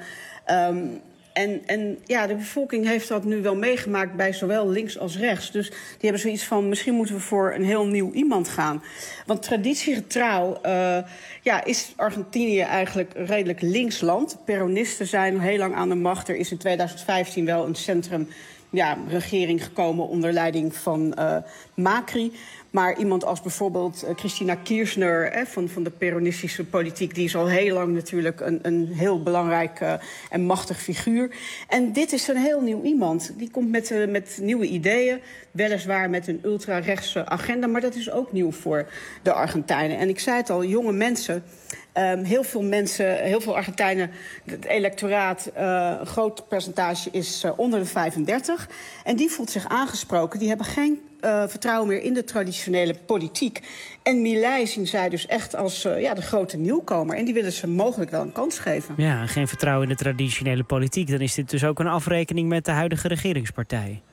En de bevolking heeft dat nu wel meegemaakt bij zowel links als rechts. Dus die hebben zoiets van, misschien moeten we voor een heel nieuw iemand gaan. Want traditiegetrouw is Argentinië eigenlijk een redelijk links land. Peronisten zijn heel lang aan de macht. Er is in 2015 wel een centrumregering gekomen onder leiding van Macri. Maar iemand als bijvoorbeeld Cristina Kirchner van de peronistische politiek, die is al heel lang natuurlijk een heel belangrijk en machtig figuur. En dit is een heel nieuw iemand. Die komt met nieuwe ideeën, weliswaar met een ultra-rechtse agenda, maar dat is ook nieuw voor de Argentijnen. En ik zei het al, jonge mensen Heel veel mensen, heel veel Argentijnen, het electoraat, een groot percentage is onder de 35. En die voelt zich aangesproken. Die hebben geen vertrouwen meer in de traditionele politiek. En Milei zien zij dus echt als de grote nieuwkomer. En die willen ze mogelijk wel een kans geven. Ja, geen vertrouwen in de traditionele politiek. Dan is dit dus ook een afrekening met de huidige regeringspartij.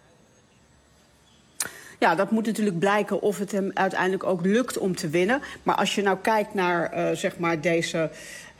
Ja, dat moet natuurlijk blijken of het hem uiteindelijk ook lukt om te winnen. Maar als je nou kijkt naar deze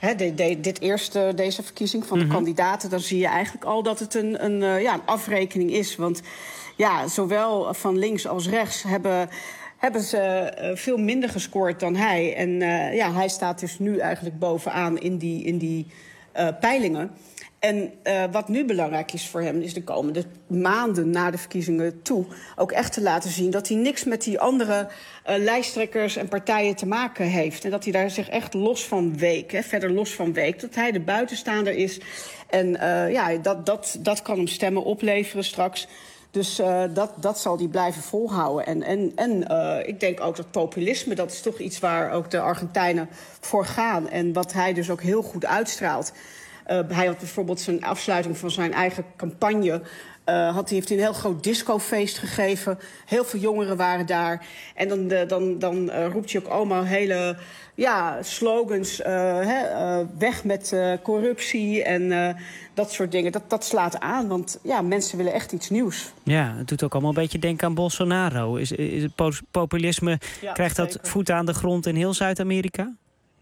verkiezing van de kandidaten, dan zie je eigenlijk al dat het een afrekening is. Want ja, zowel van links als rechts hebben ze veel minder gescoord dan hij. En hij staat dus nu eigenlijk bovenaan in die peilingen. En wat nu belangrijk is voor hem, is de komende maanden na de verkiezingen toe ook echt te laten zien dat hij niks met die andere lijsttrekkers en partijen te maken heeft. En dat hij daar zich echt verder los van week. Dat hij de buitenstaander is. En dat kan hem stemmen opleveren straks. Dus dat zal hij blijven volhouden. En ik denk ook dat populisme, dat is toch iets waar ook de Argentijnen voor gaan. En wat hij dus ook heel goed uitstraalt. Hij had bijvoorbeeld zijn afsluiting van zijn eigen campagne. Heeft hij een heel groot discofeest gegeven. Heel veel jongeren waren daar. En dan roept hij ook allemaal hele slogans. Weg met corruptie en dat soort dingen. Dat slaat aan, want mensen willen echt iets nieuws. Ja, het doet ook allemaal een beetje denken aan Bolsonaro. Is het populisme, krijgt dat zeker voet aan de grond in heel Zuid-Amerika?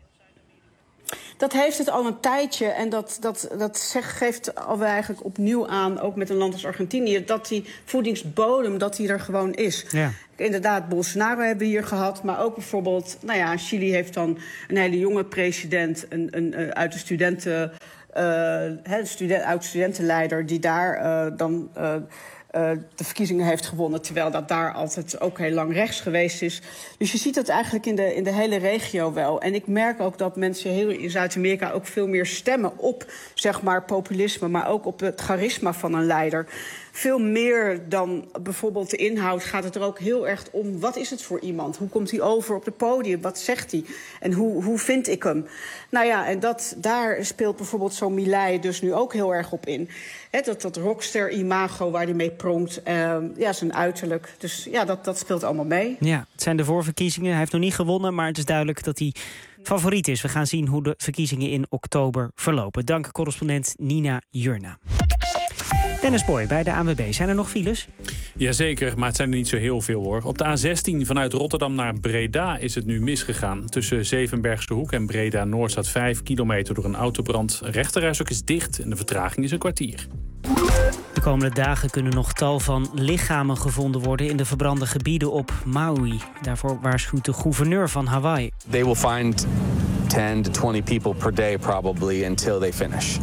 Dat heeft het al een tijdje en dat geeft al eigenlijk opnieuw aan, ook met een land als Argentinië, dat die voedingsbodem, dat die er gewoon is. Ja. Inderdaad, Bolsonaro hebben we hier gehad, maar ook bijvoorbeeld, Chili heeft dan een hele jonge president, uit de oud-studentenleider, die daar dan de verkiezingen heeft gewonnen, terwijl dat daar altijd ook heel lang rechts geweest is. Dus je ziet dat eigenlijk in de hele regio wel. En ik merk ook dat mensen heel in Zuid-Amerika ook veel meer stemmen op, populisme, maar ook op het charisma van een leider. Veel meer dan bijvoorbeeld de inhoud gaat het er ook heel erg om, wat is het voor iemand? Hoe komt hij over op het podium? Wat zegt hij? En hoe vind ik hem? En daar speelt bijvoorbeeld zo'n Milei dus nu ook heel erg op in. Dat rockster-imago waar hij mee pronkt, zijn uiterlijk. Dus dat speelt allemaal mee. Ja, het zijn de voorverkiezingen. Hij heeft nog niet gewonnen, maar het is duidelijk dat hij favoriet is. We gaan zien hoe de verkiezingen in oktober verlopen. Dank correspondent Nina Jurna. Dennis Boy bij de ANWB. Zijn er nog files? Jazeker, maar het zijn er niet zo heel veel hoor. Op de A16 vanuit Rotterdam naar Breda is het nu misgegaan. Tussen Zevenbergse Hoek en Breda Noord staat 5 kilometer door een autobrand. Rechterrijstrook is dicht en de vertraging is een kwartier. De komende dagen kunnen nog tal van lichamen gevonden worden in de verbrande gebieden op Maui. Daarvoor waarschuwt de gouverneur van Hawaii. They will find 10 to 20 people per day probably until they finish.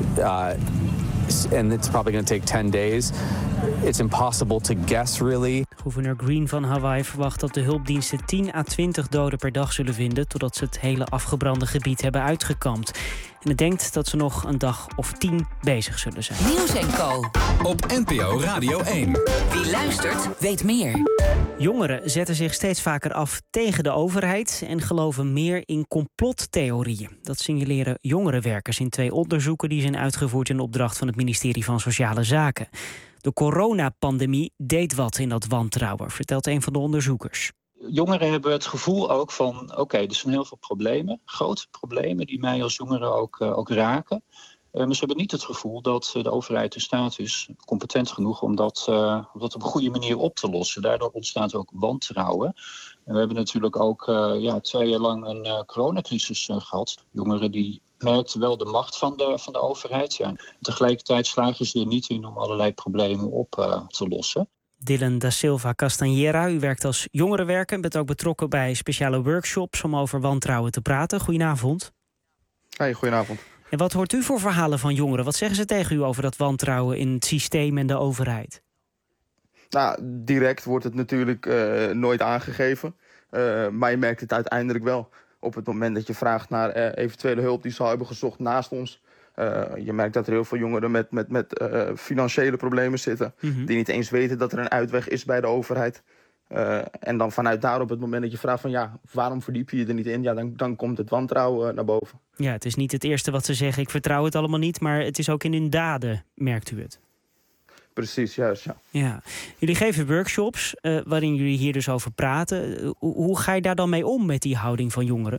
And it's probably going to take 10 days. It's impossible to guess, really. Gouverneur Green van Hawaii verwacht dat de hulpdiensten 10 à 20 doden per dag zullen vinden, totdat ze het hele afgebrande gebied hebben uitgekampt. En het denkt dat ze nog een dag of 10 bezig zullen zijn. Nieuws & Co. Op NPO Radio 1. Wie luistert, weet meer. Jongeren zetten zich steeds vaker af tegen de overheid en geloven meer in complottheorieën. Dat signaleren jongerenwerkers in 2 onderzoeken die zijn uitgevoerd in opdracht van het ministerie van Sociale Zaken. De coronapandemie deed wat in dat wantrouwen, vertelt een van de onderzoekers. Jongeren hebben het gevoel ook van, er zijn heel veel problemen, grote problemen die mij als jongere ook raken. Maar ze hebben niet het gevoel dat de overheid in staat is, competent genoeg om dat op een goede manier op te lossen. Daardoor ontstaat ook wantrouwen. En we hebben natuurlijk ook 2 jaar lang een coronacrisis gehad. Jongeren die merkten wel de macht van de overheid. Ja. Tegelijkertijd slagen ze er niet in om allerlei problemen op te lossen. Dylan da Silva Castanheira, u werkt als jongerenwerker en bent ook betrokken bij speciale workshops om over wantrouwen te praten. Goedenavond. Hey, goedenavond. En wat hoort u voor verhalen van jongeren? Wat zeggen ze tegen u over dat wantrouwen in het systeem en de overheid? Direct wordt het natuurlijk nooit aangegeven. Maar je merkt het uiteindelijk wel. Op het moment dat je vraagt naar eventuele hulp die ze al hebben gezocht naast ons. Je merkt dat er heel veel jongeren met financiële problemen zitten. Mm-hmm. Die niet eens weten dat er een uitweg is bij de overheid. En dan vanuit daar op het moment dat je vraagt van ja, waarom verdiep je je er niet in? Ja, dan komt het wantrouwen naar boven. Ja, het is niet het eerste wat ze zeggen, ik vertrouw het allemaal niet, maar het is ook in hun daden, merkt u het? Precies, juist, ja. Jullie geven workshops waarin jullie hier dus over praten. Hoe ga je daar dan mee om met die houding van jongeren?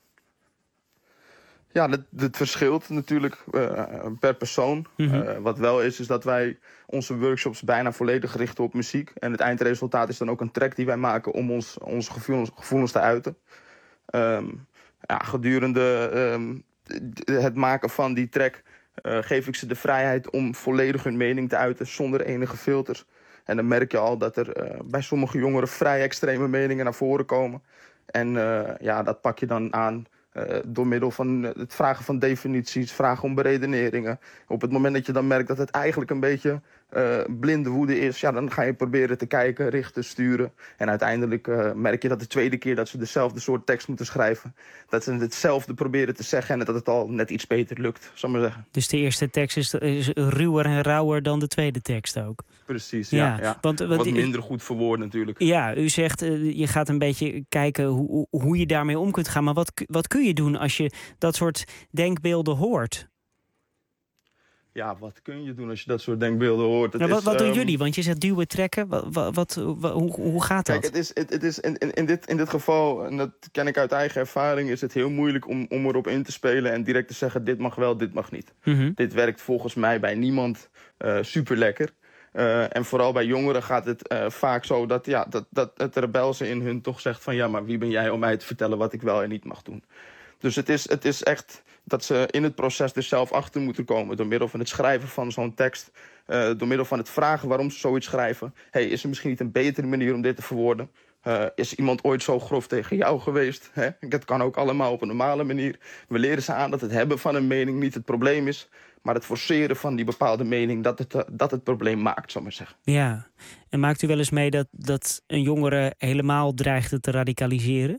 Ja, dat verschilt natuurlijk per persoon. Wat wel is dat wij onze workshops bijna volledig richten op muziek. En het eindresultaat is dan ook een track die wij maken om onze gevoelens te uiten. Gedurende het maken van die track geef ik ze de vrijheid om volledig hun mening te uiten zonder enige filters. En dan merk je al dat er bij sommige jongeren vrij extreme meningen naar voren komen. En dat pak je dan aan door middel van het vragen van definities, vragen om beredeneringen. Op het moment dat je dan merkt dat het eigenlijk een beetje blinde woede is, ja, dan ga je proberen te kijken, richten, sturen. En uiteindelijk merk je dat de tweede keer dat ze dezelfde soort tekst moeten schrijven, dat ze hetzelfde proberen te zeggen en dat het al net iets beter lukt, zal ik maar zeggen. Dus de eerste tekst is ruwer en rauwer dan de tweede tekst ook? Precies, ja. Want wat minder goed verwoord natuurlijk. Ja, u zegt je gaat een beetje kijken hoe je daarmee om kunt gaan. Maar wat kun je doen als je dat soort denkbeelden hoort? Ja, wat kun je doen als je dat soort denkbeelden hoort? Wat doen jullie? Want je zegt duwen, trekken. Hoe gaat dat? Kijk, het is in dit geval, en dat ken ik uit eigen ervaring, is het heel moeilijk om erop in te spelen en direct te zeggen dit mag wel, dit mag niet. Dit werkt volgens mij bij niemand super lekker. En vooral bij jongeren gaat het vaak zo dat het rebelse in hun toch zegt van ja, maar wie ben jij om mij te vertellen wat ik wel en niet mag doen. Dus het is echt dat ze in het proces er zelf achter moeten komen door middel van het schrijven van zo'n tekst. Door middel van het vragen waarom ze zoiets schrijven. Is er misschien niet een betere manier om dit te verwoorden? Is iemand ooit zo grof tegen jou geweest? Dat kan ook allemaal op een normale manier. We leren ze aan dat het hebben van een mening niet het probleem is, maar het forceren van die bepaalde mening dat het probleem maakt, zal ik maar zeggen. Ja, en maakt u wel eens mee dat een jongere helemaal dreigt te radicaliseren?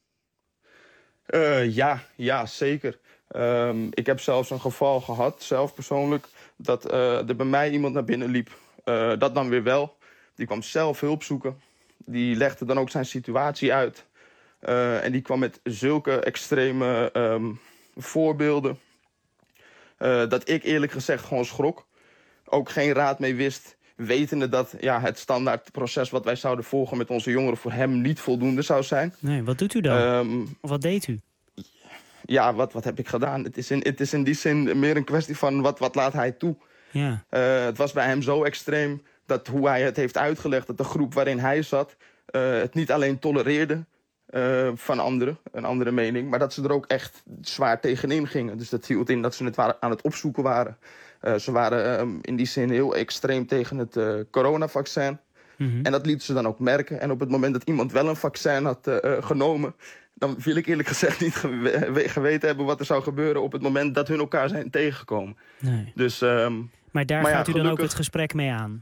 Ja, zeker. Ik heb zelfs een geval gehad, zelf persoonlijk, dat er bij mij iemand naar binnen liep. Dat dan weer wel. Die kwam zelf hulp zoeken. Die legde dan ook zijn situatie uit. En die kwam met zulke extreme voorbeelden, dat ik eerlijk gezegd gewoon schrok. Ook geen raad mee wist, wetende dat het standaard proces wat wij zouden volgen met onze jongeren voor hem niet voldoende zou zijn. Nee, wat doet u dan? Wat deed u? Ja, wat heb ik gedaan? Het is in die zin meer een kwestie van wat laat hij toe. Ja. Het was bij hem zo extreem dat hoe hij het heeft uitgelegd, dat de groep waarin hij zat het niet alleen tolereerde van anderen, een andere mening, maar dat ze er ook echt zwaar tegenin gingen. Dus dat hield in dat ze het aan het opzoeken waren. Ze waren in die zin heel extreem tegen het coronavaccin. En dat lieten ze dan ook merken. En op het moment dat iemand wel een vaccin had genomen, dan wil ik eerlijk gezegd niet geweten hebben wat er zou gebeuren op het moment dat hun elkaar zijn tegengekomen. Nee. Dus, maar daar gaat u dan ook het gesprek mee aan?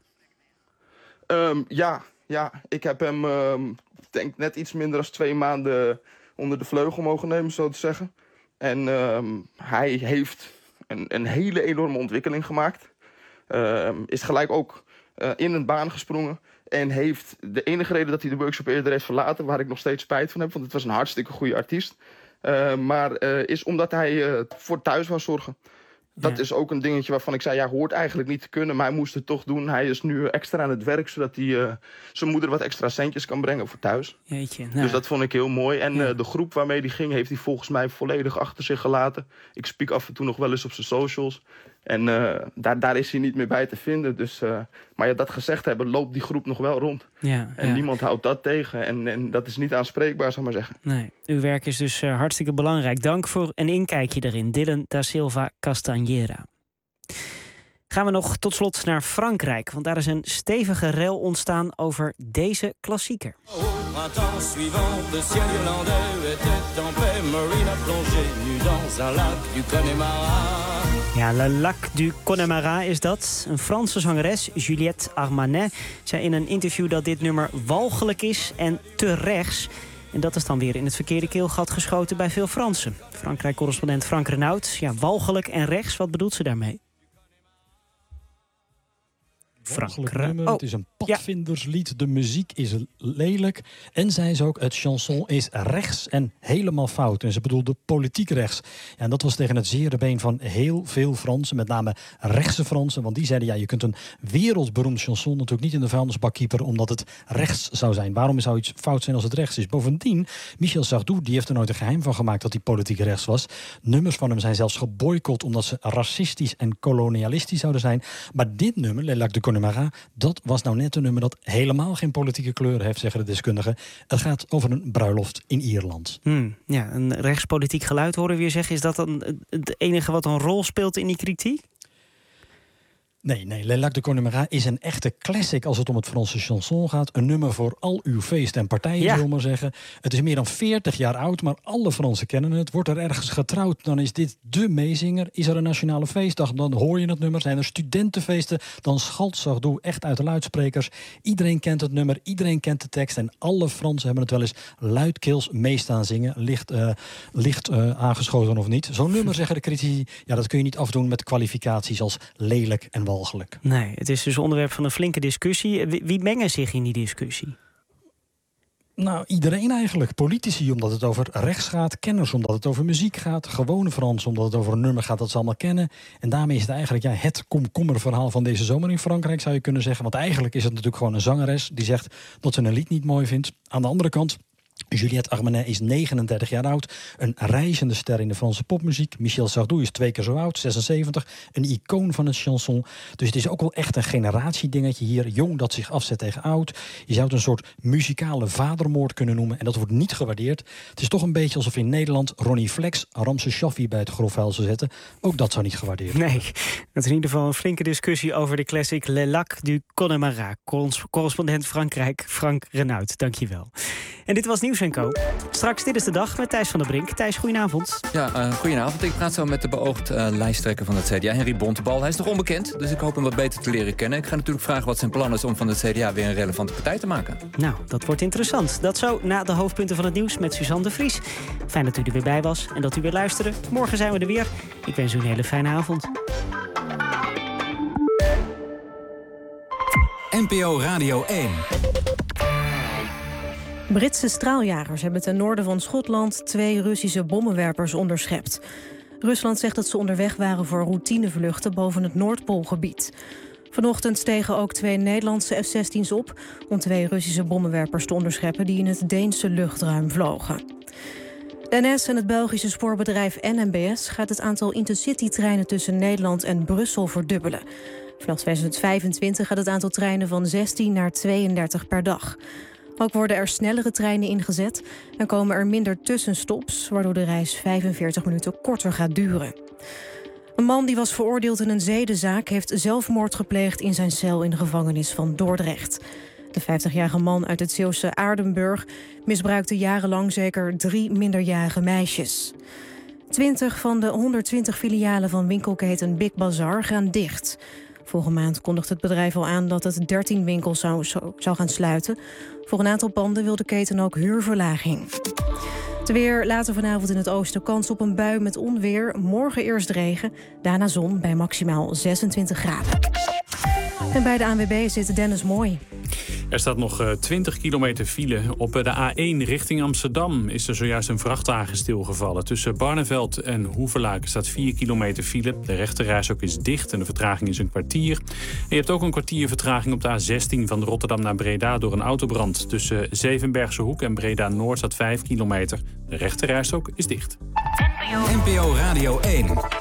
Ja, ik heb hem denk net iets minder dan 2 maanden onder de vleugel mogen nemen, zo te zeggen. En hij heeft een hele enorme ontwikkeling gemaakt. Is gelijk ook in een baan gesprongen. En heeft de enige reden dat hij de workshop eerder heeft verlaten, waar ik nog steeds spijt van heb, want het was een hartstikke goede artiest. Maar is omdat hij voor thuis wou zorgen. Dat is ook een dingetje waarvan ik zei, hoort eigenlijk niet te kunnen, maar hij moest het toch doen. Hij is nu extra aan het werk, zodat hij zijn moeder wat extra centjes kan brengen voor thuis. Jeetje, Dus dat vond ik heel mooi. En de groep waarmee hij ging, heeft hij volgens mij volledig achter zich gelaten. Ik spiek af en toe nog wel eens op zijn socials. En daar is hij niet meer bij te vinden. Dus, maar dat gezegd hebben, loopt die groep nog wel rond. En niemand houdt dat tegen. En dat is niet aanspreekbaar, zal ik maar zeggen. Nee, uw werk is dus hartstikke belangrijk. Dank voor een inkijkje erin. Dylan da Silva Castanheira. Gaan we nog tot slot naar Frankrijk. Want daar is een stevige rel ontstaan over deze klassieker. Ja, Le Lac du Connemara is dat. Een Franse zangeres, Juliette Armanet, zei in een interview dat dit nummer walgelijk is en te rechts. En dat is dan weer in het verkeerde keelgat geschoten bij veel Fransen. Frankrijk-correspondent Frank Renaud. Ja, walgelijk en rechts, wat bedoelt ze daarmee? nummer. Het is een padvinderslied. De muziek is lelijk. En zei ze ook, het chanson is rechts en helemaal fout. En ze bedoelde politiek rechts. Ja, en dat was tegen het zere been van heel veel Fransen. Met name rechtse Fransen. Want die zeiden, je kunt een wereldberoemd chanson natuurlijk niet in de vuilnisbak kieperen omdat het rechts zou zijn. Waarom zou iets fout zijn als het rechts is? Bovendien, Michel Sardou, die heeft er nooit een geheim van gemaakt dat hij politiek rechts was. Nummers van hem zijn zelfs geboycott omdat ze racistisch en kolonialistisch zouden zijn. Maar dit nummer, Le Lac de Connemara, dat was nou net een nummer dat helemaal geen politieke kleur heeft, zeggen de deskundigen. Het gaat over een bruiloft in Ierland. Ja, een rechtspolitiek geluid horen we weer zeggen. Is dat dan het enige wat een rol speelt in die kritiek? Nee, Le Lac de Connemara is een echte classic als het om het Franse chanson gaat. Een nummer voor al uw feesten en partijen, zullen we maar zeggen. Het is meer dan 40 jaar oud, maar alle Fransen kennen het. Wordt er ergens getrouwd, dan is dit dé meezinger. Is er een nationale feestdag, dan hoor je het nummer. Zijn er studentenfeesten, dan schalt Sardou echt uit de luidsprekers. Iedereen kent het nummer, iedereen kent de tekst. En alle Fransen hebben het wel eens luidkeels meestaan zingen. Licht aangeschoten of niet. Zo'n nummer, zeggen de critici, dat kun je niet afdoen met kwalificaties als lelijk en walgelijk. Nee, het is dus onderwerp van een flinke discussie. Wie mengen zich in die discussie? Nou, iedereen eigenlijk. Politici omdat het over rechts gaat, kenners omdat het over muziek gaat, gewone Fransen omdat het over een nummer gaat dat ze allemaal kennen. En daarmee is het eigenlijk het komkommerverhaal van deze zomer in Frankrijk, zou je kunnen zeggen. Want eigenlijk is het natuurlijk gewoon een zangeres die zegt dat ze een lied niet mooi vindt. Aan de andere kant, Juliette Armanet is 39 jaar oud. Een reizende ster in de Franse popmuziek. Michel Sardou is 2 keer zo oud, 76. Een icoon van het chanson. Dus het is ook wel echt een generatiedingetje hier. Jong dat zich afzet tegen oud. Je zou het een soort muzikale vadermoord kunnen noemen. En dat wordt niet gewaardeerd. Het is toch een beetje alsof in Nederland Ronnie Flex Ramse Shaffi bij het grofvuil zou zetten. Ook dat zou niet gewaardeerd worden. Nee, dat is in ieder geval een flinke discussie over de classic Le Lac du Connemara. Correspondent Frankrijk, Frank Renaud. Dankjewel. En dit was Nieuws & Co. Straks Dit is de Dag met Thijs van der Brink. Thijs, goedenavond. Ja, goedenavond. Ik praat zo met de beoogd lijsttrekker van het CDA, Henry Bontebal. Hij is nog onbekend, dus ik hoop hem wat beter te leren kennen. Ik ga natuurlijk vragen wat zijn plan is om van het CDA weer een relevante partij te maken. Nou, dat wordt interessant. Dat zo na de hoofdpunten van het nieuws met Suzanne de Vries. Fijn dat u er weer bij was en dat u weer luisterde. Morgen zijn we er weer. Ik wens u een hele fijne avond. NPO Radio 1. Britse straaljagers hebben ten noorden van Schotland 2 Russische bommenwerpers onderschept. Rusland zegt dat ze onderweg waren voor routinevluchten boven het Noordpoolgebied. Vanochtend stegen ook 2 Nederlandse F-16's op om 2 Russische bommenwerpers te onderscheppen die in het Deense luchtruim vlogen. De NS en het Belgische spoorbedrijf NMBS gaat het aantal intercity-treinen tussen Nederland en Brussel verdubbelen. Vanaf 2025 gaat het aantal treinen van 16 naar 32 per dag. Ook worden er snellere treinen ingezet en komen er minder tussenstops, waardoor de reis 45 minuten korter gaat duren. Een man die was veroordeeld in een zedenzaak heeft zelfmoord gepleegd in zijn cel in de gevangenis van Dordrecht. De 50-jarige man uit het Zeeuwse Aardenburg misbruikte jarenlang zeker 3 minderjarige meisjes. 20 van de 120 filialen van winkelketen Big Bazaar gaan dicht. Vorige maand kondigt het bedrijf al aan dat het 13 winkels zou gaan sluiten. Voor een aantal panden wil de keten ook huurverlaging. Het weer, later vanavond in het oosten kans op een bui met onweer. Morgen eerst regen, daarna zon bij maximaal 26 graden. En bij de ANWB zit Dennis Mooi. Er staat nog 20 kilometer file. Op de A1 richting Amsterdam is er zojuist een vrachtwagen stilgevallen. Tussen Barneveld en Hoevelaken staat 4 kilometer file. De rechterrijstrook is dicht en de vertraging is een kwartier. En je hebt ook een kwartier vertraging op de A16 van Rotterdam naar Breda door een autobrand. Tussen Zevenbergse Hoek en Breda Noord staat 5 kilometer. De rechterrijstrook is dicht. NPO Radio 1.